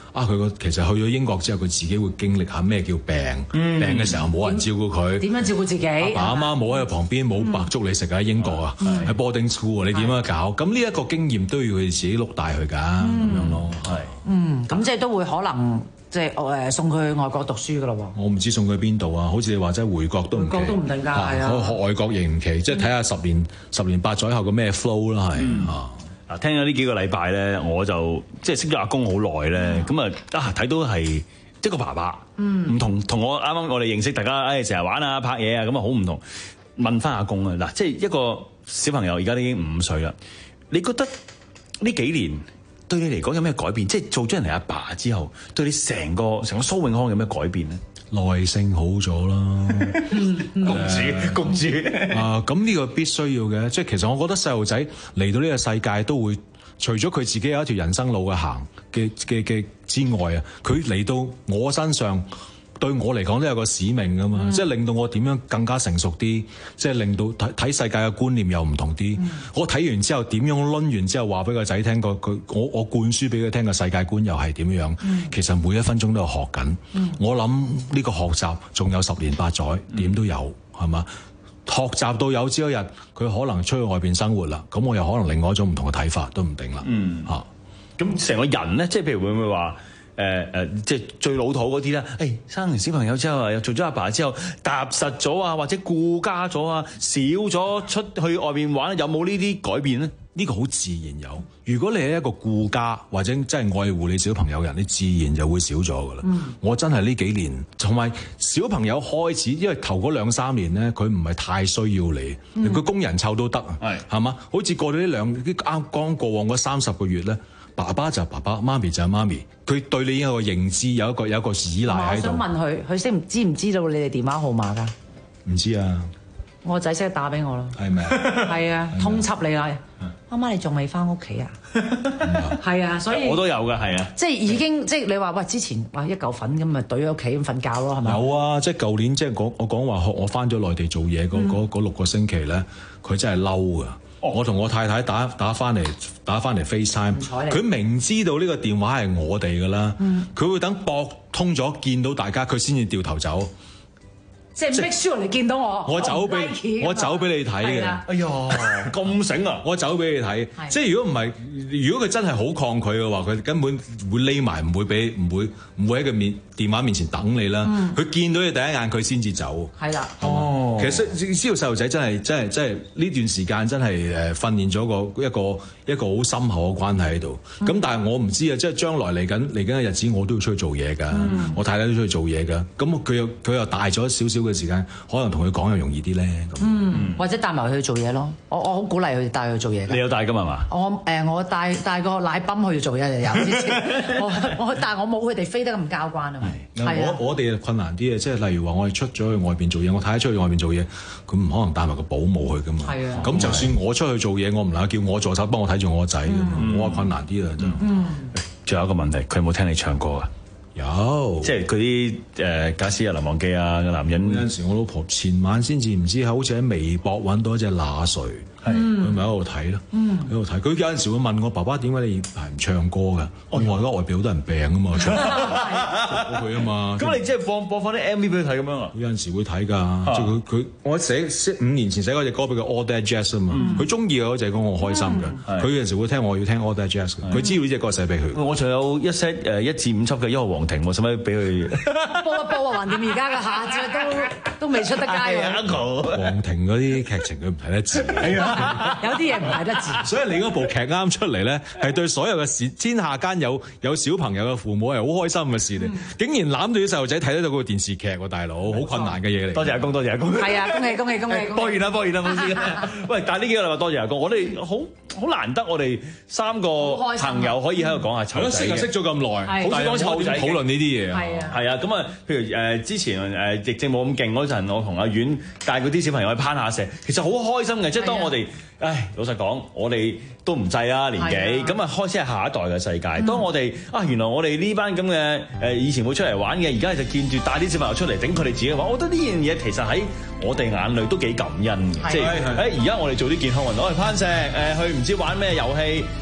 啊，佢個其實去咗英國之後，佢自己會經歷下咩叫病， 嗯病嘅時候冇人照顧佢， 點樣照顧自己？ 阿爸阿媽冇喺旁邊，冇白粥你食喺英國啊，喺 boarding school 你點樣搞？咁呢一個經驗都要佢哋自己碌大佢㗎，咁樣咯，係。 嗯，咁即係都會可能。即係誒送佢去外國讀書噶咯喎， 我唔知送佢邊度啊！好似你話齋回國都唔奇， 回國都唔定㗎，係啊， 學外國亦唔奇，即係睇下十年十年八載後嘅咩 flow 啦，係啊。 嗱，聽咗呢幾個禮拜咧，我就即係識咗阿公好耐咧，咁啊啊睇到係一個爸爸，唔同同我啱啱我哋認識大家，誒成日玩啊拍嘢啊，咁啊好唔同。問翻阿公啊，嗱，即係一個小朋友而家都已經五歲啦，你覺得呢幾年對你嚟講有咩改變？即係做咗人哋阿爸之後，對你成個成個蘇永康有咩改變咧？ 耐性好咗啦， 公主公主啊！咁呢個必須要嘅，即係其實我覺得細路仔嚟到呢個世界都會，除咗佢自己有一條人生路嘅行嘅嘅嘅之外啊，佢嚟到我身上。對我嚟講都有個使命㗎嘛，嗯、即係令到我點樣更加成熟啲，即係令到睇睇世界嘅觀念又唔同啲。嗯、我睇完之後點樣攆完之後話俾個仔聽，個佢我我灌輸俾佢聽嘅世界觀又係點樣？嗯、其實每一分鐘都係學緊。嗯、我諗呢個學習仲有十年八載，點、嗯、都有係嘛？學習到有朝一日佢可能出去外邊生活啦，咁我又可能另外一種唔同嘅睇法都唔定啦。 嗯，嚇咁成個人咧，即係譬如會唔會話？誒誒、呃，即係最老土嗰啲咧，誒、哎、生完小朋友之後啊，又做咗阿爸之後，踏實咗啊，或者顧家咗啊，少咗出去外邊玩，有冇呢啲改變咧？ 呢個好自然有。如果你係一個顧家或者真係愛護你小朋友人，你自然就會少咗噶啦。嗯、我真係呢幾年，同埋小朋友開始，因為頭嗰兩三年咧，佢唔係太需要你，佢、嗯、工人湊都得啊，係係嘛？好似過咗呢兩啲啱剛過往嗰三十個月咧。爸爸就係爸爸，媽咪就係媽咪，佢對你有個認知，有一個有一個依賴喺度。 我想問佢，佢識唔知唔知道你哋電話號碼㗎？ 唔知啊。 我仔識打俾我咯。 係咪？ 係啊，通緝你啦。媽媽，你仲未翻屋企啊？係啊，所以我都有㗎，係啊。 即係已經，即係你話喂，之前哇一嚿粉咁咪懟喺屋企咁瞓覺咯，係咪？ 有啊，即係舊年即係講我講話學我翻咗內地做嘢嗰嗰嗰六個星期咧，佢真係嬲㗎。我同我太太打打翻嚟打翻嚟 FaceTime，佢明知道呢個電話係我哋㗎啦，佢、嗯、會等駁通咗見到大家，佢先至掉頭走。 即係 make sure 你見到我， 我走俾我走俾你睇嘅。 哎呀，咁醒啊！ 我走俾你睇，即係如果唔係，如果佢真係好抗拒嘅話，佢根本會匿埋，唔會俾，唔會唔會喺佢面電話面前等你啦。佢、嗯、見到你第一眼，佢先至走。 係啦， 哦，其實知道細路仔真係真係真係呢段時間真係誒訓練咗個一個一個好深厚嘅關係喺度。咁、嗯、但係我唔知啊，即係將來嚟緊嚟緊嘅日子，我都要出去做嘢㗎。嗯、我太太都出去做嘢㗎。咁佢又佢又大咗少少嘅時間，可能同佢講又容易啲咧。 嗯，或者帶埋佢去做嘢咯。我我好鼓勵佢帶佢去做嘢。 你有帶㗎嘛？ 我誒、呃、我帶帶個奶泵去做嘢就有之前。我我但係我冇佢哋飛得咁交關啊嘛。係啊。我我哋困難啲嘅，即係例如話我哋出咗去外邊做嘢，我太太出去外邊做嘢，佢唔可能帶埋個保姆去㗎嘛。係啊。咁就算我出去做嘢，我唔能夠叫我助手幫我睇住我個仔㗎嘛。嗯、我話困難啲啦，真。 嗯。 仲有一個問題，佢有冇聽你唱歌啊？ 有， 即係嗰啲誒假使有流亡記啊嘅男人。 有陣時我老婆前晚先至唔知，好似喺微博揾到一隻那誰，佢咪喺度睇咯，喺度睇。佢有陣時會問我爸爸點解你係唔唱歌㗎？我話而家外邊好多人病啊嘛，唱佢啊嘛。 咁你即係放播放啲 M V 俾佢睇咁樣啊？ 有陣時會睇㗎，即係佢佢我寫五年前寫嗰隻歌俾佢 All That Jazz 啊嘛，佢中意嗰隻歌我開心㗎。佢有陣時會聽我要聽 All That Jazz，佢知道呢隻歌寫俾佢。 我仲有一 set 誒一至五輯嘅一號皇庭，我使唔使俾佢播一播啊？橫掂而家嘅下晝都都未出得街啊！ 皇庭嗰啲劇情佢唔睇得字。 有啲嘢唔睇得字， 所以你嗰部劇啱出嚟咧，係對所有嘅事，天下間有有小朋友嘅父母係好開心嘅事嚟。嗯、竟然攬住啲細路仔睇得到個電視劇喎，大佬，好困難嘅嘢嚟。 多謝阿公，多謝阿公。 係啊，恭喜恭喜恭喜！ 播完啦，播完啦，冇事。喂，但係呢幾個禮拜多謝阿公，我哋好好難得，我哋三個朋友可以喺度講下湊仔嘅。 識咗咁耐， 好少講湊仔討論呢啲嘢。 係啊， 係啊，咁啊，譬如誒之前誒疫症冇咁勁嗰陣，我同阿遠帶嗰啲小朋友去攀下石，其實好開心嘅。即係當我哋，唉，老實講，我哋都唔制啊年紀，咁啊開始係下一代嘅世界。當我哋啊，原來我哋呢班咁嘅誒以前會出嚟玩嘅，而家就見住帶啲小朋友出嚟頂佢哋自己嘅話，我覺得呢樣嘢其實喺我哋眼裏都幾感恩嘅。即係誒而家我哋做啲健康運動，去攀石誒去唔知玩咩遊戲。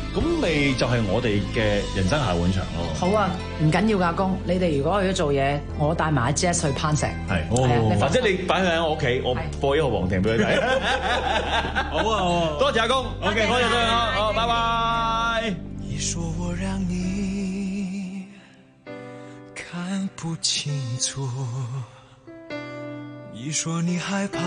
咁咪就係我哋嘅人生下半場咯。 好啊，唔緊要㗎，阿公，你哋如果去咗做嘢，我帶埋阿 Jess 去攀石。 係，哦，或者你擺佢喺我屋企，我播一個皇庭俾佢睇。好啊，好啊，多謝阿公。OK， 多謝多謝，好，拜拜。 你說我讓你看不清楚，你說你害怕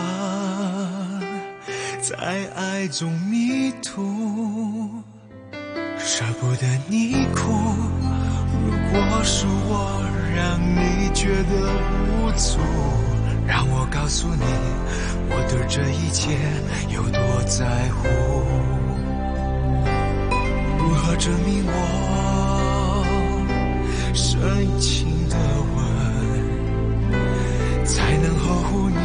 在愛中迷途，捨不得你哭，如果是我讓你覺得無助，讓我告訴你我對這一切有多在乎，如何證明我深情的吻才能呵護你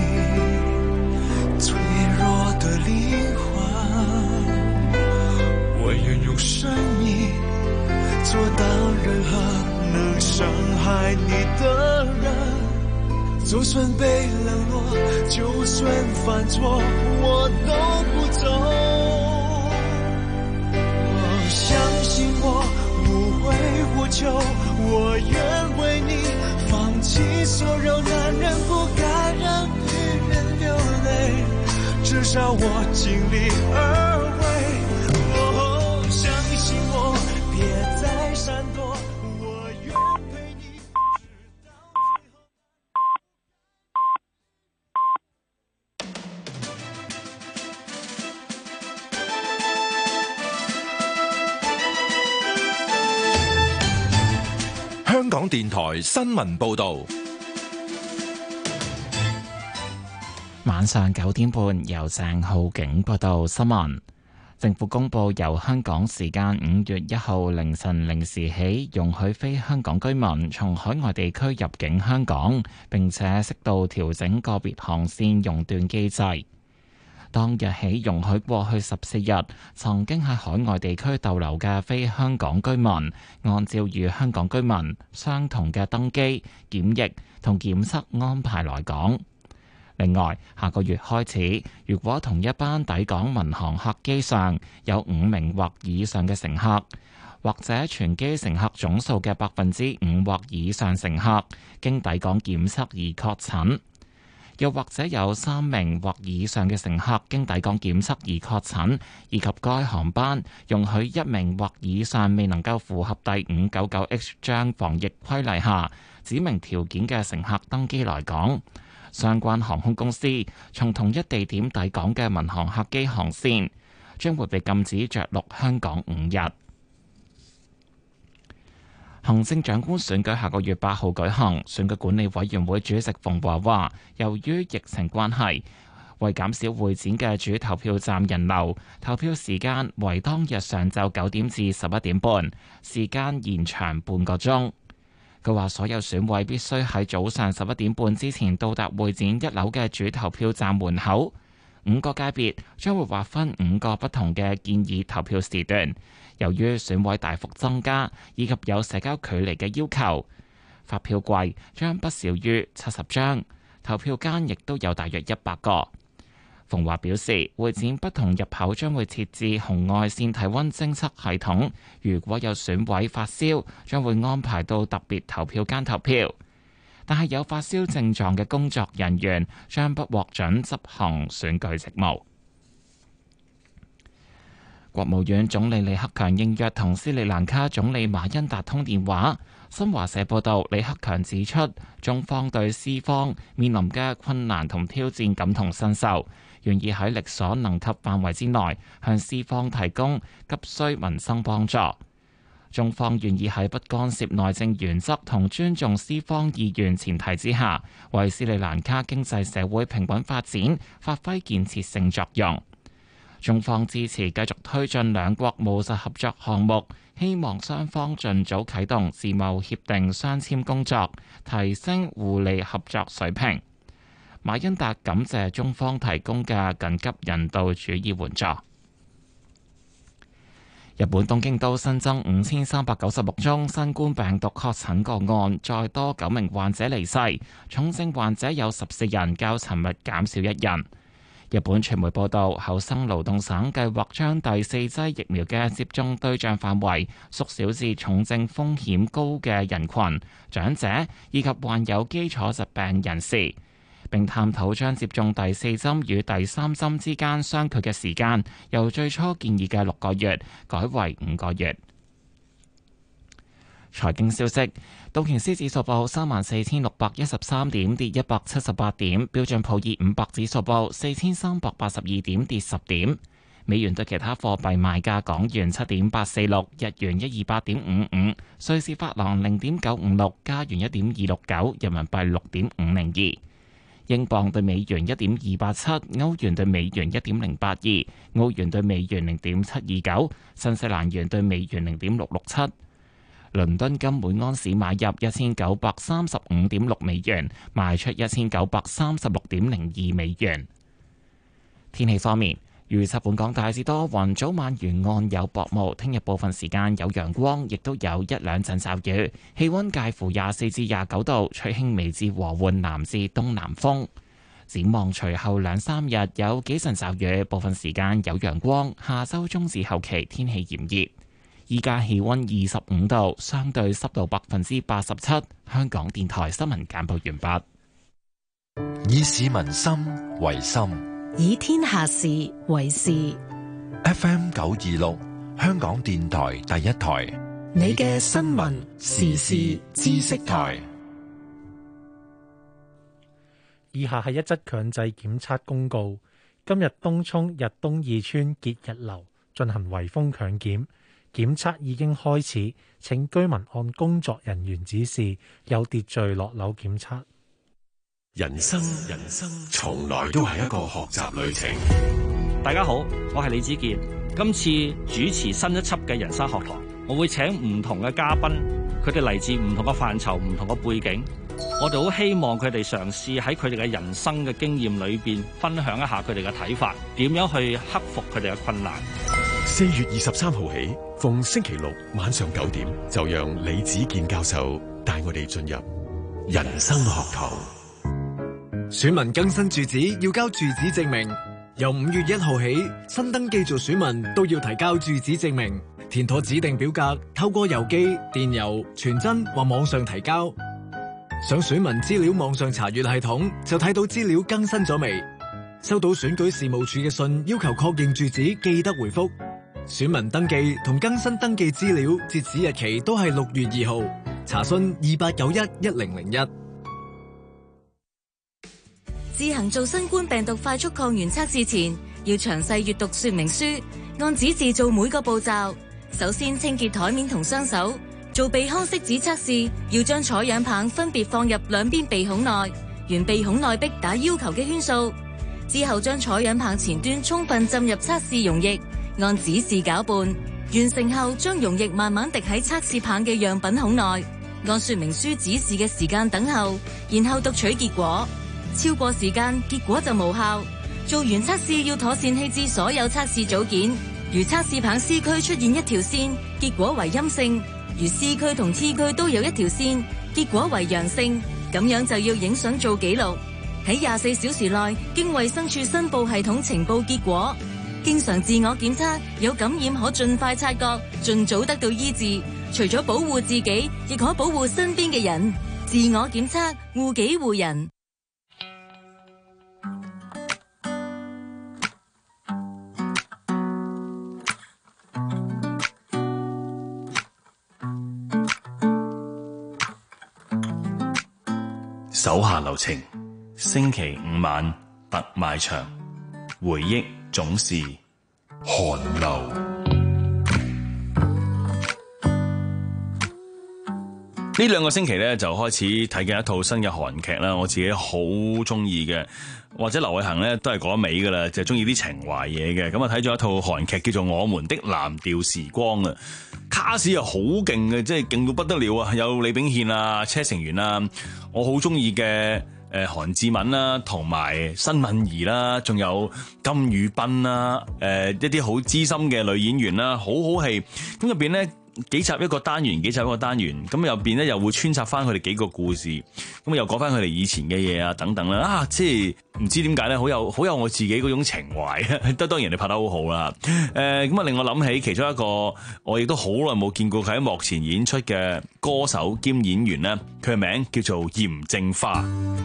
脆弱的靈魂，我願用生命阻擋任何能傷害你的人，就算被冷落，就算犯錯，我都不走。相信我，無悔無求，我願為你放棄所有，男人不該讓女人流淚，至少我盡力而為。哦，相信我，別再閃躲，我願陪你直到香港電台新聞報道， 晚上九點半由鄭浩景報道新聞。政府公布由香港時間五月一號凌晨零時起，容許非香港居民從海外地區入境香港，並且適度調整個別航線熔斷機制。當日起容許過去十四日曾經喺海外地區逗留嘅非香港居民，按照與香港居民相同嘅登機、檢疫同檢測安排來港。另外，下個月開始，如果同一班抵港民航客機上有五名或以上嘅乘客，或者全機乘客總數嘅百分之五或以上乘客經抵港檢測而確診，又或者有三名或以上嘅乘客經抵港檢測而確診，以及該航班容許一名或以上未能夠符合第五九九 H 章防疫規例下指明條件嘅乘客登機來港，相關航空公司從同一地點抵港嘅民航客機航線將會被禁止着陸香港五日。行政長官選舉下個月八號舉行，選舉管理委員會主席馮驊話，由於疫情關係，為減少會展嘅主投票站人流，投票時間為當日上晝九點至十一點半，時間延長半個鐘。佢話所有選委必須喺早上十一點半之前到達會展一樓嘅主投票站門口。五個界別將會劃分五個不同嘅建議投票時段。由於選委大幅增加，以及有社交距離嘅要求，發票櫃將不少於七十張，投票間亦都有大約一百個。馮驊表示，會展不同入口將會設置紅外線體溫偵測系統，如果有選委發燒，將會安排到特別投票間投票。但係有發燒症狀嘅工作人員將不獲准執行選舉職務。國務院總理李克強應約同斯里蘭卡總理馬恩達通電話。新華社報道，李克強指出，中方對斯方面臨嘅困難同挑戰感同身受，願意喺力所能及範圍之內向斯方提供急需民生幫助。中方願意喺不干涉內政原則同尊重斯方意願前提之下，為斯里蘭卡經濟社會平穩發展發揮建設性作用。中方支持繼續推進兩國務實合作項目，希望雙方盡早啟動自貿協定相簽工作，提升互利合作水平。馬恩達感謝中方提供嘅緊急人道主義援助。日本東京都新增五千三百九十六宗新冠病毒確診個案，再多九名患者離世，重症患者有十四人，較尋日減少一人。 日本傳媒報道，厚生勞動省計劃將第四劑疫苗嘅接種對象範圍縮小至重症風險高嘅人群、長者以及患有基礎疾病人士，並探討將接種第四針與第三針之間相距嘅時間由最初建議嘅六個月改為五個月。財經消息，道瓊斯指數報三萬四千六百一十三點，跌一百七十八點；標準普爾五百指數報四千三百八十二點，跌十點。美元對其他貨幣賣價：港元七點八四六，日元一二八點五五，瑞士法郎零點九五六，加元一點二六九，人民幣六點五零二。英鎊對美元一點二八七，歐元對美元一點零八二，澳元對美元零點七二九，新西蘭元對美元零點六六七。倫敦金每安士買入一千九百三十五點六美元，賣出一千九百三十六點零二美元。天氣方面，預測本港大致多雲，早晚沿岸有薄霧，聽日部分時間有陽光，亦都有一兩陣驟雨，氣溫介乎廿四至廿九度，吹輕微至和緩南至東南風。展望隨後兩三日有幾陣驟雨，部分時間有陽光，下周中至後期天氣炎熱。依家氣溫二十五度，相對濕度百分之八十七。香港電台新聞簡報完畢。 以市民心為心， 以天下事為事。 F M 九二六，香港電台第一台， 你嘅新聞時事知識台。 以下係一則強制檢測公告。今日東涌日東二村傑日樓進行圍封強檢。檢測已經開始，請居民按工作人員指示，有秩序落樓檢測。 人生人生從來都係一個學習旅程。 大家好，我係李子健。今次主持新一輯嘅人生學堂，我會請唔同嘅嘉賓，佢哋嚟自唔同嘅範疇、唔同嘅背景。我哋好希望佢哋嘗試喺佢哋嘅人生嘅經驗裏邊，分享一下佢哋嘅睇法，點樣去克服佢哋嘅困難。 四月二十三號起，逢星期六晚上九點，就讓李子健教授帶我哋進入人生學堂。 選民更新住址要交住址證明，由五月一號起，新登記做選民都要提交住址證明，填妥指定表格，透過郵寄、電郵、傳真或網上提交。上選民資料網上查閱系統就睇到資料更新咗未？收到選舉事務處嘅信要求確認住址，記得回覆。選民登記同更新登記資料截止日期都係六月二號，查詢二八九一一零零一。 自行做新冠病毒快速抗原測試前，要詳細閱讀說明書，按指示做每個步驟。首先清潔台面同雙手。做鼻腔拭子測試，要將採樣棒分別放入兩邊鼻孔內，沿鼻孔內壁打要求嘅圈數。之後將採樣棒前端充分浸入測試溶液，按指示攪拌。完成後，將溶液慢慢滴喺測試棒嘅樣品孔內，按說明書指示嘅時間等候，然後讀取結果。超過時間，結果就無效。做完測試要妥善棄置所有測試組件。如測試棒 C 區出現一條線，結果為陰性；如 C 區同 T 區都有一條線，結果為陽性。咁樣就要影相做記錄，喺廿四小時內經衛生署申報系統呈報結果。經常自我檢測，有感染可盡快察覺，盡早得到醫治。除咗保護自己，亦可保護身邊嘅人。自我檢測，護己護人。 手下留情，星期五晚特賣場，回憶總是寒流。呢兩個星期咧就開始睇緊一套新嘅韓劇啦，我自己好中意嘅，或者劉偉恒咧都係嗰味噶啦，就係中意啲情懷嘢嘅。咁啊睇咗一套韓劇叫做《我們的藍調時光》啊，卡士又好勁嘅，即係勁到不得了啊！有李炳憲啊、車成元啊，我好中意嘅誒韓志敏啦，同埋申敏兒啦，仲有金宇彬啦，誒、呃、一啲好資深嘅女演員啦，好好戲。咁入邊咧。 幾集一個單元，幾集一個單元，咁入邊咧又會穿插翻佢哋幾個故事，咁又講翻佢哋以前嘅嘢啊等等啦，啊即係唔知點解咧，好有好有我自己嗰種情懷啊！都當然人哋拍得好好啦，誒咁啊令我諗起其中一個我亦都好耐冇見過佢喺幕前演出嘅歌手兼演員咧，佢嘅名叫做嚴正花。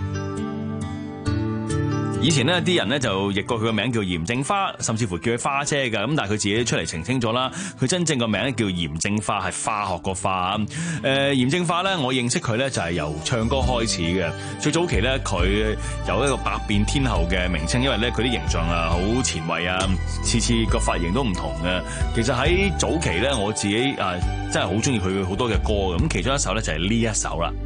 以前呢啲人呢就譯過佢個名叫嚴正花，甚至乎叫佢花姐㗎。咁但係佢自己出嚟澄清咗啦，佢真正個名叫嚴正花，係化學個化。誒、呃、嚴正花呢，我認識佢呢就係由唱歌開始嘅。最早期呢，佢有一個百變天后嘅名稱，因為呢，佢啲形象啊好前衛啊，次次個髮型都唔同嘅。其實喺早期呢，我自己啊真係好中意佢好多嘅歌嘅。咁其中一首呢，就係呢一首啦。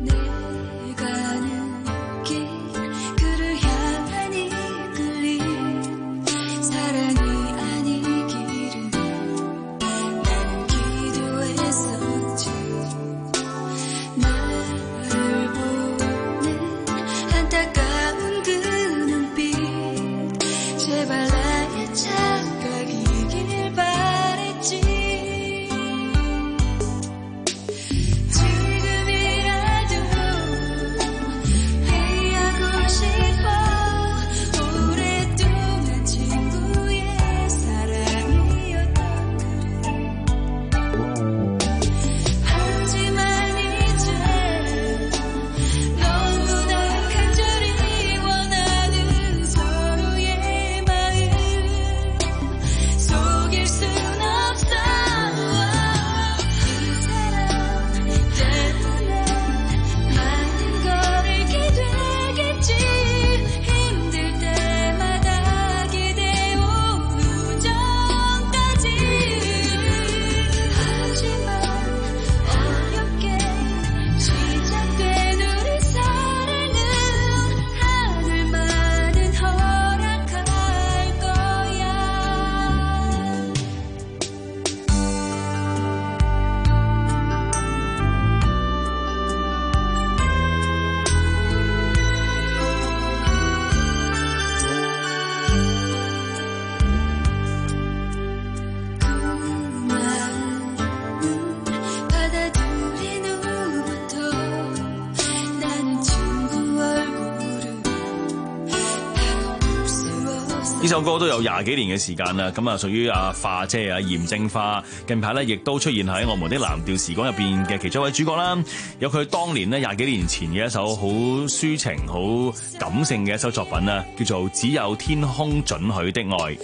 呢首歌都有廿幾年嘅時間啦，咁啊屬於阿花姐啊嚴正花，近排咧亦都出現喺我們的藍調時光入邊嘅其中一位主角啦。有佢當年咧廿幾年前嘅一首好抒情、好感性嘅一首作品啊，叫做《只有天空准許的愛》。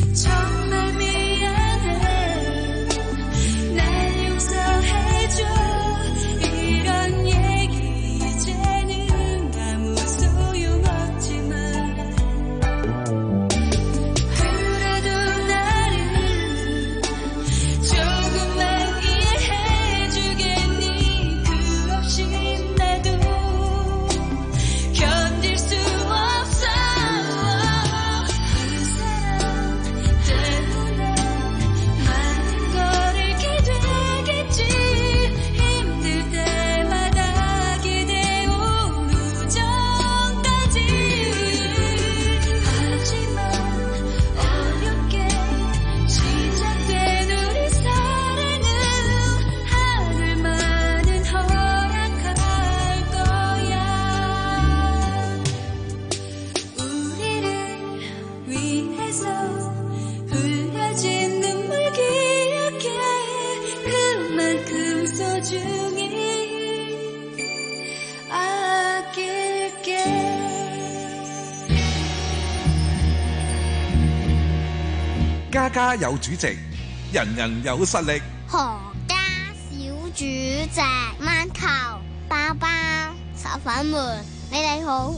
家家有主席，人人有實力。 何家小主席，饅頭、包包、炒粉們，你哋好。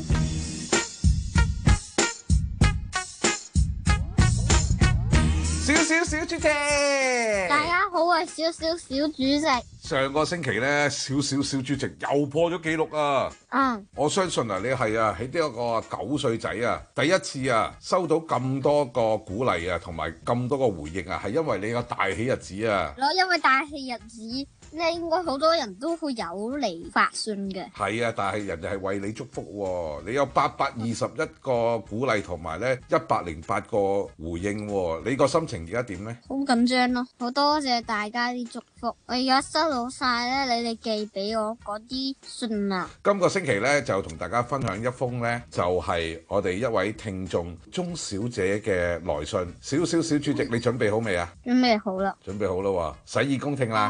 小小小主席， 大家好，我係小小小主席。 上個星期咧，小小小主席又破咗紀錄啊！ 嗯， 我相信啊，你係啊喺呢一個九歲仔啊，第一次啊收到咁多個鼓勵啊，同埋咁多個回應啊，係因為你個大喜日子啊！ 我因為大喜日子， 咧應該好多人都會有嚟發信嘅。 係啊，但係人哋係為你祝福喎，你有八百二十一個鼓勵同埋咧一百零八個回應喎，你個心情而家點呢？ 好緊張咯，好多謝大家啲祝福，我而家收到晒咧你哋寄俾我嗰啲信啊。 今個星期咧就同大家分享一封咧，就係我哋一位聽眾鐘小姐嘅來信。小小小主席，你準備好未啊？ 準備好啦， 準備好啦喎，洗耳恭聽啦。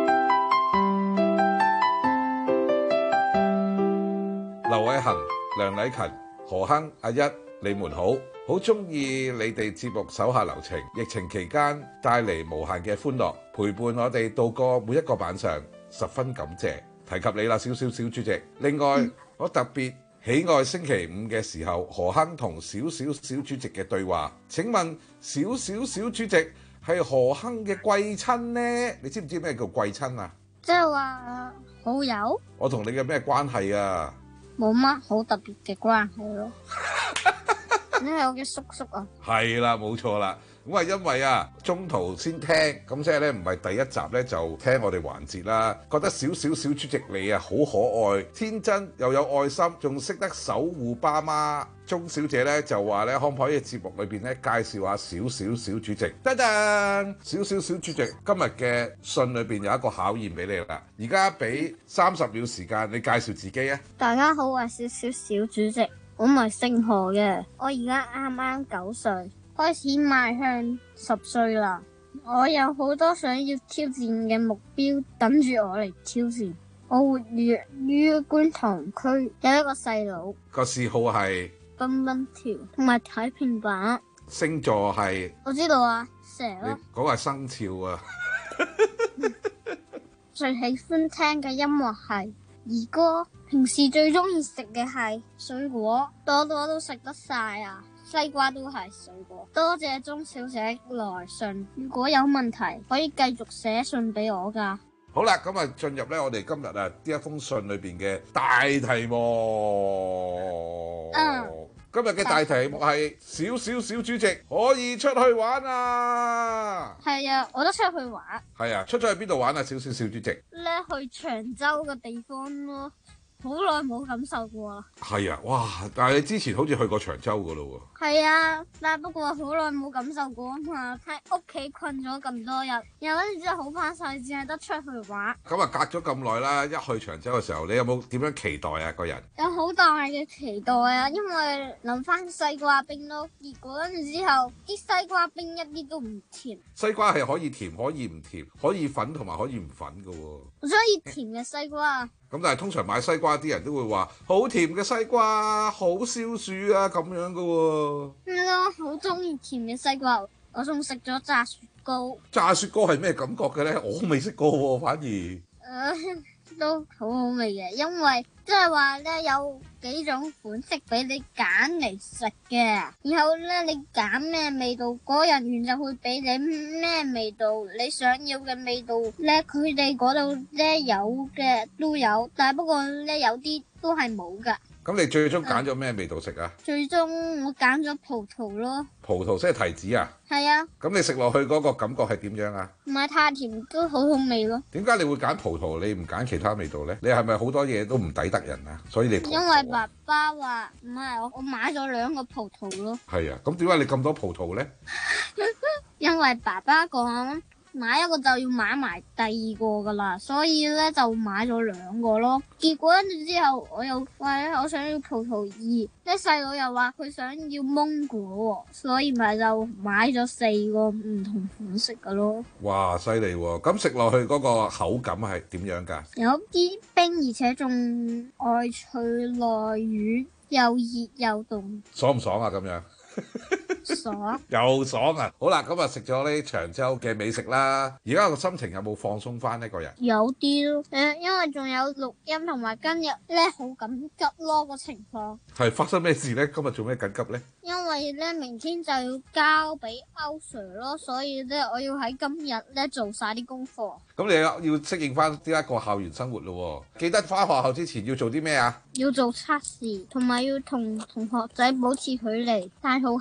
劉偉恒、梁禮勤、何亨、阿一，你們好，好中意你哋節目手下留情，疫情期間帶嚟無限嘅歡樂，陪伴我哋度過每一個晚上，十分感謝。提及你啦，小小小主席。另外，嗯、我特別喜愛星期五嘅時候何亨同小小小主席嘅對話。請問小小小主席係何亨嘅貴親呢？你知唔知咩叫貴親啊？ 即係話好友。 我同你嘅咩關係啊？冇乜好特別嘅關係咯。你係我嘅叔叔啊？ 係啦，冇錯啦。咁啊，因為啊，中途先聽，咁即係咧唔係第一集咧就聽我哋環節啦。覺得小小小主席你啊好可愛、天真又有愛心，仲識得守護爸媽。鐘小姐咧就話咧，可唔可以喺節目裏邊咧介紹下小小小主席？噔噔，小小小主席今日嘅信裏邊有一個考驗俾你啦。而家俾三十秒時間，你介紹自己啊！ 大家好，我係小小小主席，我唔係姓何嘅，我而家啱啱九歲。開始邁向十歲啦，我有好多想要挑戰嘅目標等住我嚟挑戰。我活躍於觀塘區，有一個細佬， 個嗜好係蹦蹦跳同埋睇平板。 星座係我知道啊，蛇咯。 嗰個係生肖啊。 最喜歡聽嘅音樂係兒歌，平時最中意食嘅係水果，多多都食得晒啊！西瓜都係水果。多謝鐘小姐來信，如果有問題可以繼續寫信俾我噶。 好啦，咁啊進入咧我哋今日啊呢一封信裏邊嘅大題目。嗯，今日嘅大題目係小小小主席可以出去玩啊！ 係啊，我都出去玩。 係啊，出咗去邊度玩啊？小小小主席咧去長洲嘅地方咯。好耐冇感受過啦。係啊，哇！但係你之前好似去過長洲噶咯喎。 係啊，但係不過好耐冇感受過啊嘛，喺屋企困咗咁多日，然後跟住之後好翻晒，只係得出去玩。 咁啊，隔咗咁耐啦，一去長洲嘅時候，你有冇點樣期待啊？個人有好大嘅期待啊，因為諗翻西瓜冰咯，結果跟住之後啲西瓜冰一啲都唔甜。 西瓜係可以甜，可以唔甜，可以粉同埋可以唔粉噶喎。 我中意甜嘅西瓜。 咁但係通常買西瓜啲人都會話好甜嘅西瓜，好消暑啊咁樣噶喎。 係咯，好中意甜嘅西瓜，我仲食咗炸雪糕。 炸雪糕係咩感覺嘅咧？我未識過喎，反而。誒、 呃，都好好味嘅，因為即係話咧有幾種款式俾你揀嚟食嘅，然後咧你揀咩味道，嗰人員就會俾你咩味道，你想要嘅味道咧，佢哋嗰度咧有嘅都有，但係不過咧有啲都係冇噶。 咁你最終揀咗咩味道食啊？ 最終我揀咗葡萄咯。 葡萄即係提子啊？係啊。 咁你食落去嗰個感覺係點樣啊？ 唔係太甜，都好好味咯。 點解你會揀葡萄，你唔揀其他味道咧？你係咪好多嘢都唔抵得人啊？所以你因為爸爸話唔係，我我買咗兩個葡萄咯。 係啊，咁點解你咁多葡萄咧？ 因為爸爸講買一個就要買埋第二個噶啦，所以咧就買咗兩個咯。結果跟住之後，我又話咧我想要葡萄二，啲細佬又話佢想要芒果，所以咪就買咗四個唔同款式噶咯。 哇，犀利喎！咁食落去嗰個口感係點樣噶？ 有啲冰，而且仲外脆內軟，又熱又凍。 爽唔爽啊？咁樣？ 爽又爽啊！好啦，咁啊食咗呢長洲嘅美食啦，而家個心情有冇放鬆翻呢？個人有啲咯，誒，因為仲有錄音同埋今日咧好緊急咯個情況。係發生咩事呢？今日做咩緊急呢？因為咧明天就要交俾歐 Sir 咯，所以咧我要喺今日咧做晒啲功課。咁你要適應翻呢一個校園生活咯，記得翻學校之前要做啲咩啊？要做測試，同埋要同同學仔保持距離，戴好口罩。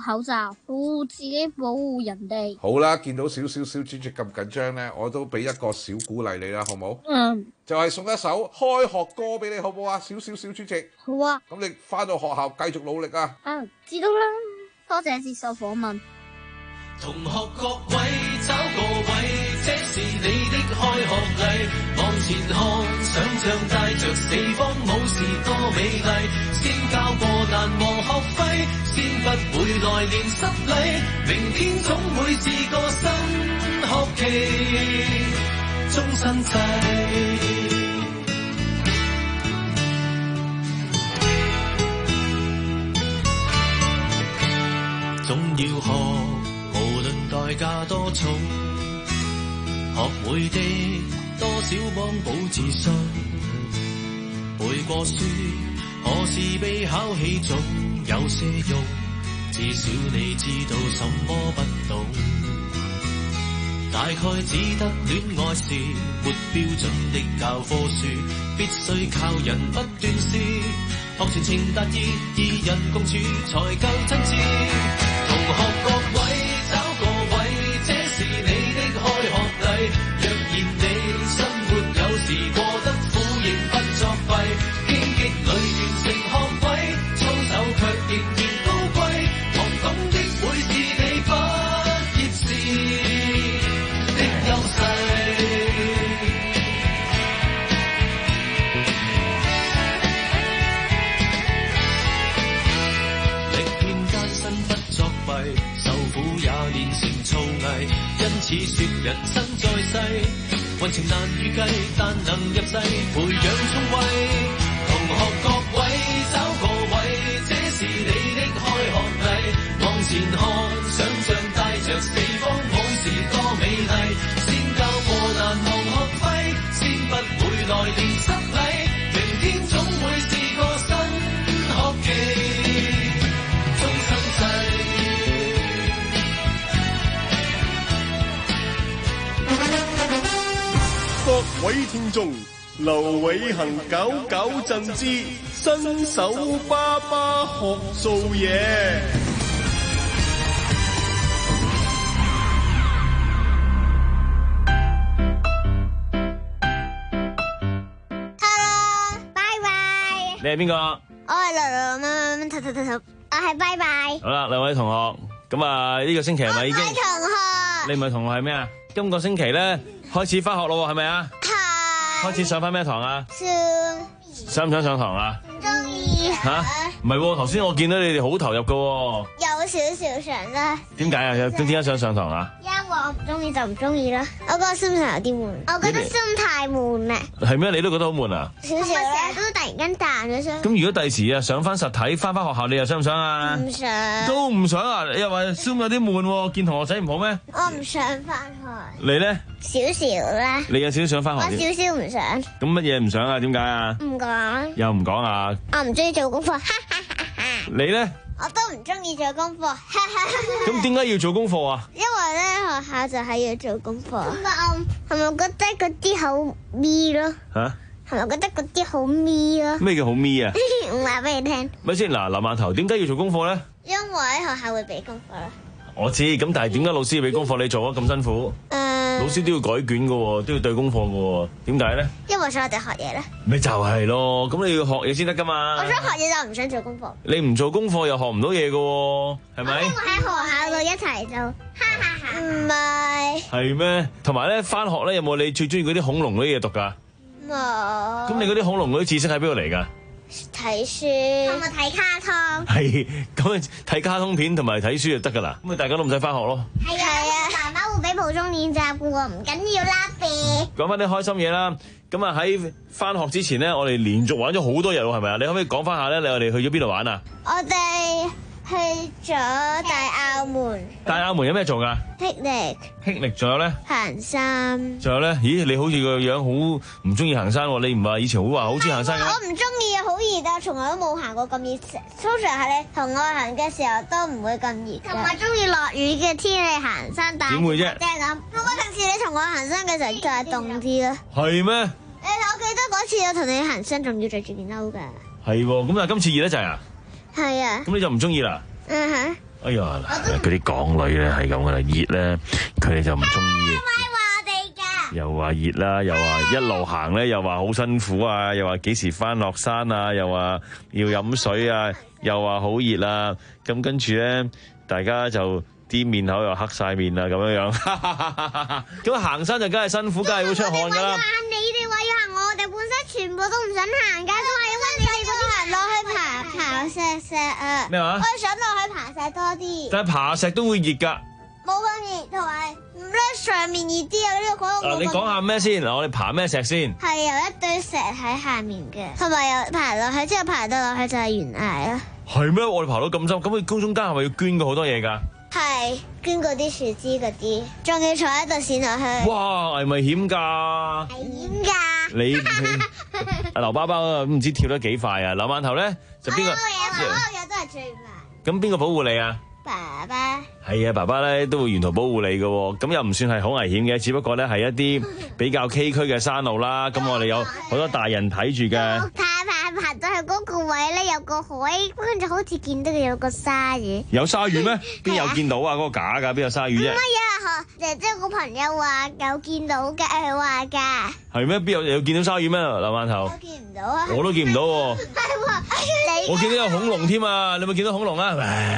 保護自己，保護人哋。 好啦，見到小小小主席咁緊張呢，我都俾一個小鼓勵你啦，好冇？ 嗯， 就係送一首開學歌俾你，好唔好啊？小小小主席。 好啊。 咁你返到學校繼續努力啊！ 啊，知道啦。多謝接受訪問。 同學各位找個位，這是你的開學禮。往前看，想像帶着四方武士多美麗。先交過難忘學費，先不會來年失禮。明天總會是個新學期，終身制。總要學，無論代價多重，學會的多少幫補自信。背過書，何時被考起總有些用，至少你知道什麼不懂。大概只得戀愛是沒標準的教科書，必須靠人不斷試，學全情達意，二人共處才夠真摯。同學各位找個位，這是你的開學禮。若然你生活有時過得苦，仍不作廢，荊棘裏完成學位，操守卻仍然高貴。學懂的會是你畢業時的優勢。歷遍艱辛不作弊，受苦也練成造詣，因此說人生在世，運程難預計，但能入世培養聰慧。同學各位找個位，這是你的開學禮。往前看，想像帶着四方武士多美麗。先交過難忘學費，先不會來年失禮。明天總會是個新學期，終身制。 各位聽眾，劉偉恒搞搞震之新手爸爸學做嘢。 Hello，拜拜。 你係邊個？ 我係樂樂乜乜乜乜乜，我係拜拜。 好啦，兩位同學，咁啊呢個星期係咪已經？ 同學。 你唔係同學係咩啊？今個星期咧開始翻學咯，係咪啊？ 係。 開始上翻咩堂啊？ 上。 想唔想上堂啊？ 唔中意。 吓？唔係喎，頭先我見到你哋好投入噶。 有少少上啦。 點解啊？點解想上堂啊？ 因為我唔中意就唔中意啦。我覺得心態有啲悶。我覺得心太悶咧。 係咩？你都覺得好悶啊？ 少少啦。成日都突然間彈咗上。 咁如果第時啊上翻實體翻翻學校，你又想唔想啊？ 唔想。 都唔想啊？你又話 Zoom 有啲悶，見同學仔唔好咩？ 我唔想翻學。 你咧？ 少少啦。 你有少少想翻學？ 我少少唔想。 咁乜嘢唔想啊？點解啊？ 唔講。 又唔講啊？ 我唔中意做功課。 你咧？ 我都唔中意做功課。 咁點解要做功課啊？ 因為咧學校就係要做功課。咁我係咪覺得嗰啲好咪咯？ 吓？ 係咪覺得嗰啲好咪咯？ 咩叫好咪啊？ 唔話俾你聽。 咪先嗱，林饅頭點解要做功課咧？ 因為喺學校會俾功課啦。 我知，咁但係點解老師要俾功課你做啊？咁辛苦。誒，老師都要改卷噶，都要對功課噶，點解咧？ 因為想我哋學嘢咧。 咪就係咯，咁你要學嘢先得噶嘛。 我想學嘢就唔想做功課。 你唔做功課又學唔到嘢噶，係咪？ 因為喺學校度一齊做，哈哈哈。唔係。 係咩？同埋咧，翻學咧有冇你最中意嗰啲恐龍嗰啲嘢讀噶？ 冇。 咁你嗰啲恐龍嗰啲知識喺邊度嚟噶？ 睇書同埋睇卡通。 係，咁睇卡通片同埋睇書就得噶啦，咁咪大家都唔使翻學咯。 係啊，媽媽會俾普通練習嘅喎，唔緊要啦。 講翻啲開心嘢啦，咁啊喺翻學之前咧，我哋連續玩咗好多日喎，係咪啊？你可唔可以講翻下咧？你我哋去咗邊度玩啊？ 我哋去咗大澳門。 大澳門有咩做噶 ？picnic。 picnic，仲有咧？ 行山。 仲有咧？咦，你好似個樣好唔中意行山喎？你唔係以前好話好中意行山嘅咩？ 我唔中意啊，好熱啊，從來都冇行過咁熱。通常係你同我行嘅時候都唔會咁熱。同埋中意落雨嘅天氣行山，但係點會啫？ 即係咁。不過平時你同我行山嘅時候就係凍啲啦。 係咩？誒， 我記得嗰次我同你行山仲要着住件褸㗎。 係喎，咁但係今次熱得滯啊？ 係啊。 咁你就唔中意啦？ 嗯哼。 哎呀，嗰啲港女咧係咁噶啦，熱咧佢哋就唔中意。又話熱啦，又話一路行咧，又話好辛苦啊，又話幾時翻落山啊，又話要飲水啊，又話好熱啊，咁跟住咧，大家就啲面口又黑晒面啦，咁樣樣。咁行山就梗係辛苦，梗係會出汗噶啦。 你哋話要行，我哋本身全部都唔想行噶，都係因為你哋嗰啲人落去爬爬石石啊。 咩話？ 我係想落去爬石多啲。 但係爬石都會熱㗎。 冇咁熱，同埋咧上面熱啲啊！呢個講嗱，你講下咩先？嗱，我哋爬咩石先？ 係有一堆石喺下面嘅，同埋又爬落去，之後爬到落去就係懸崖啦。 係咩？我哋爬到咁深，咁佢高中間係咪要捐過好多嘢㗎？ 係捐嗰啲樹枝嗰啲，仲要坐喺度跣落去。 哇！危唔危險㗎？ 危險㗎！ 你阿劉包包啊，唔知跳得幾快啊！劉饅頭咧就邊個？ 所有嘢，所有嘢都係最慢。 咁邊個保護你啊？ 爸爸係啊，爸爸咧都會沿途保護你嘅，咁又唔算係好危險嘅，只不過咧係一啲比較崎嶇嘅山路啦。咁我哋有好多大人睇住嘅。 爬爬爬到去嗰個位咧，有個海，跟住好似見到有個鯊魚。 有鯊魚咩？邊有見到啊？嗰個假㗎，邊有鯊魚啫？ 唔係啊，姐姐個朋友話有見到嘅，佢話㗎。 係咩？邊有有見到鯊魚咩？劉饅頭？ 我見唔到啊！ 我都見唔到喎。 係喎， 我見到有恐龍添啊！你有冇見到恐龍啊？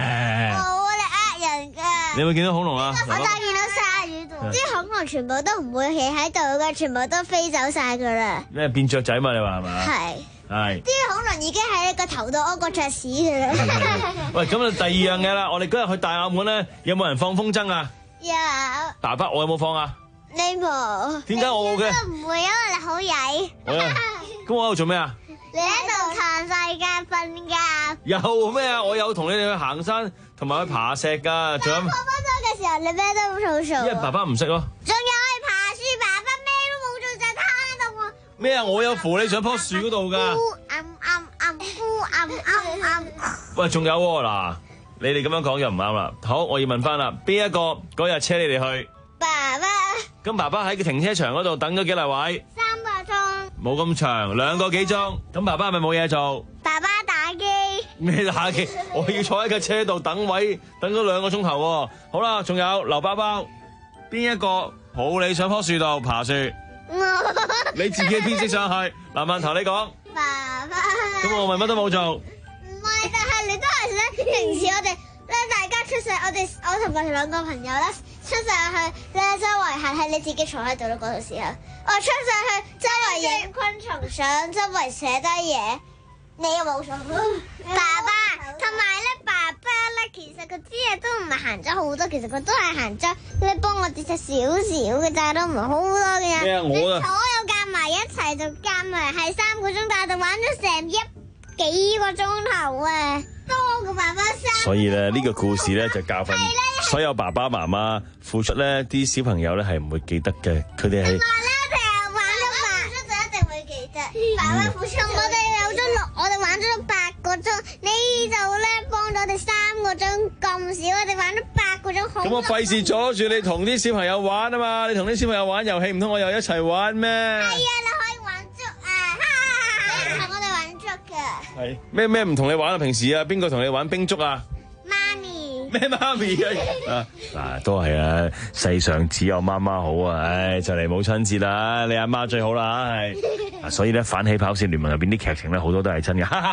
你有冇見到恐龍啊？ 我就見到鯊魚度，啲恐龍全部都唔會企喺度嘅，全部都飛走晒噶啦。 咩變雀仔嘛？你話係嘛？ 係係。 啲恐龍已經喺你個頭度屙過雀屎噶啦。 喂，咁啊第二樣嘢啦，我哋嗰日去大澳門咧，有冇人放風箏啊？ 有。 爸爸，我有冇放啊？ 你冇。 點解我冇嘅？ 都唔會，因為你好曳。 我啊，咁我喺度做咩啊？ 你喺度嘆世界瞓覺。 有咩啊？我有同你哋去行山，同埋去爬石噶，仲有。 我翻咗嘅時候，你咩都冇做。 因為爸爸唔識咯。 仲有去爬樹，爸爸咩都冇做，就攤喺度喎。 咩啊？我有扶你上棵樹嗰度噶。 暗暗暗暗暗暗。 喂，仲有喎嗱，你哋咁樣講又唔啱啦。好，我要問翻啦，邊一個嗰日車你哋去？ 爸爸。 咁爸爸喺個停車場嗰度等咗幾耐位？ 三個鐘。冇咁長，兩個幾鐘。咁爸爸係咪冇嘢做？ 爸爸打機。 咩打機？我要坐喺架車度等位，等咗兩個鐘頭喎。好啦，仲有劉包包，邊一個抱你上棵樹度爬樹？你自己編織上去。嗱，饅頭你講。 爸爸。 咁我咪乜都冇做。 唔係，但係你都係咧。平時我哋咧，大家出世，我哋我同埋兩個朋友咧出上去咧，周圍行係你自己坐喺度咯。嗰陣時候，我出上去周圍影昆蟲相，周圍寫低嘢。你有冇做？爸爸同埋咧，爸爸咧，其實佢啲嘢都唔係行咗好多，其實佢都係行咗咧，幫我哋隻少少嘅咋，都唔係好多嘅。 咩啊？我啊， 所有夾埋一齊就夾埋係三個鐘，但係就玩咗成一幾個鐘頭啊！多過爸爸三。 所以咧，呢個故事咧就教訓所有爸爸媽媽付出咧，啲小朋友咧係唔會記得嘅，佢哋係。 爸爸付出，我哋有咗六，我哋玩咗八個鐘，你就咧幫咗我哋三個鐘咁少，我哋玩咗八個鐘。 咁我費事阻住你同啲小朋友玩啊嘛！你同啲小朋友玩遊戲，唔通我又一齊玩咩？係啊，你可以玩捉啊！你同我哋玩捉㗎。 係咩咩唔同你玩啊？平時啊，邊個同你玩冰竹啊？ 媽咪。 咩媽咪啊？嗱，都係啊！世上只有媽媽好啊！唉，就嚟母親節啦，你阿媽最好啦，係。所以咧，反起跑線聯盟入邊啲劇情咧，好多都係真嘅。好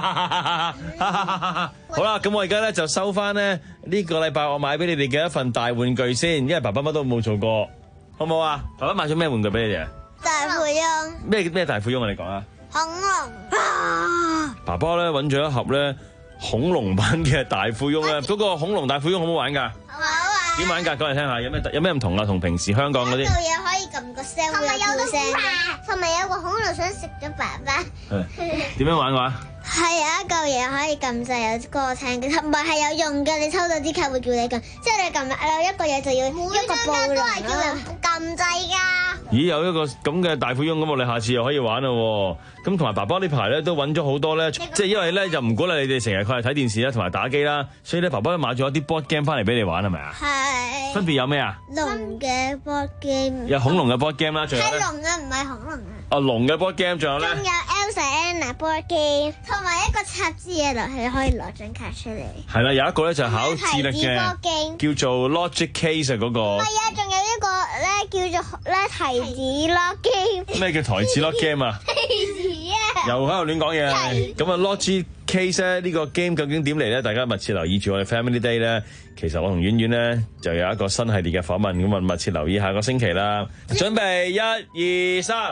啦，咁我而家咧就收翻咧呢個禮拜我買俾你哋嘅一份大玩具先，因為爸爸乜都冇做過，好唔好啊？爸爸買咗咩玩具俾你哋啊？ 大富翁。 咩咩大富翁啊？你講啊？ 恐龍。 爸爸咧揾咗一盒咧恐龍版嘅大富翁咧，嗰個恐龍大富翁好唔好玩㗎？好玩。點玩㗎？講嚟聽下，有咩有咩唔同啊？同平時香港嗰啲。 做嘢可以撳個聲，會有叫聲嘅。同埋有個恐龍想食咗爸爸。 點樣玩嘅話？ 係有一嚿嘢可以撳掣，有歌聽嘅，同埋係有用嘅。你抽到啲卡會叫你撳，即係你撳有一個嘢就要一個步驟。每張都係叫人撳掣㗎。 咦，有一個咁嘅大富翁咁，我哋下次又可以玩咯。咁同埋爸爸呢排咧都揾咗好多咧，即係因為咧就唔鼓勵你哋成日佢係睇電視啦，同埋打機啦，所以咧爸爸買咗一啲 board game 翻嚟俾你玩係咪啊？係。分別有咩啊？ 龍嘅 board game。 有恐龍嘅 board game 啦，仲有咧。 係龍啊，唔係恐龍啊。 啊，龍嘅 board game， 仲有咧。 仲有 Elsa Anna board game， 同埋一個插字嘅遊戲可以攞張卡出嚟。係啦，有一個咧就係考智力嘅，叫做 Logic Case 嗰個。係啊，仲有一個咧叫做咧提子 lock game。 咩叫提子 lock game 啊？ 提子啊！ 又喺度亂講嘢。咁啊 Logic Case 咧呢個 game 究竟點嚟咧？大家密切留意住我哋 Family Day 咧。其實我同婉婉咧就有一個新系列嘅訪問，咁啊密切留意下個星期啦。準備一二三。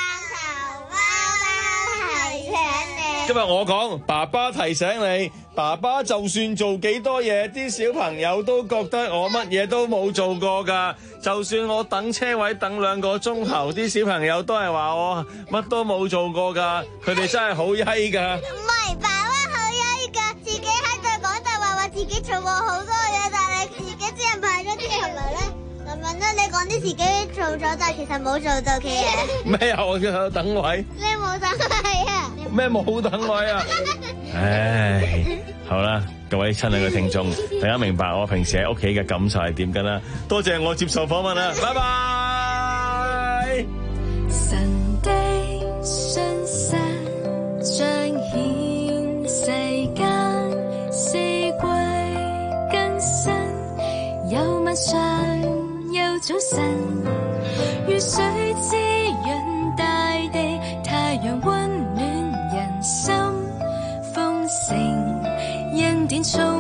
今日我講，爸爸提醒你，爸爸就算做幾多嘢，啲小朋友都覺得我乜嘢都冇做過㗎。就算我等車位等兩個鐘頭，啲小朋友都係話我乜都冇做過㗎。佢哋真係好曳㗎。 唔係，爸爸好曳㗎，自己喺度講大話，話自己做過好多嘢，但係自己只係派咗啲係咪咧？文文咧，你講啲自己做咗，但係其實冇做到嘅嘢。 咩啊？我叫等位。 你冇等位啊？ 咩冇等位啊？唉，好啦，各位親愛嘅聽眾，大家明白我平時喺屋企嘅感受係點㗎啦？多謝我接受訪問啦，拜拜。 神的信息彰顯世間四季更新，有晚上有早晨，雨水滋潤大地，太陽溫暖人心，豐盛恩典充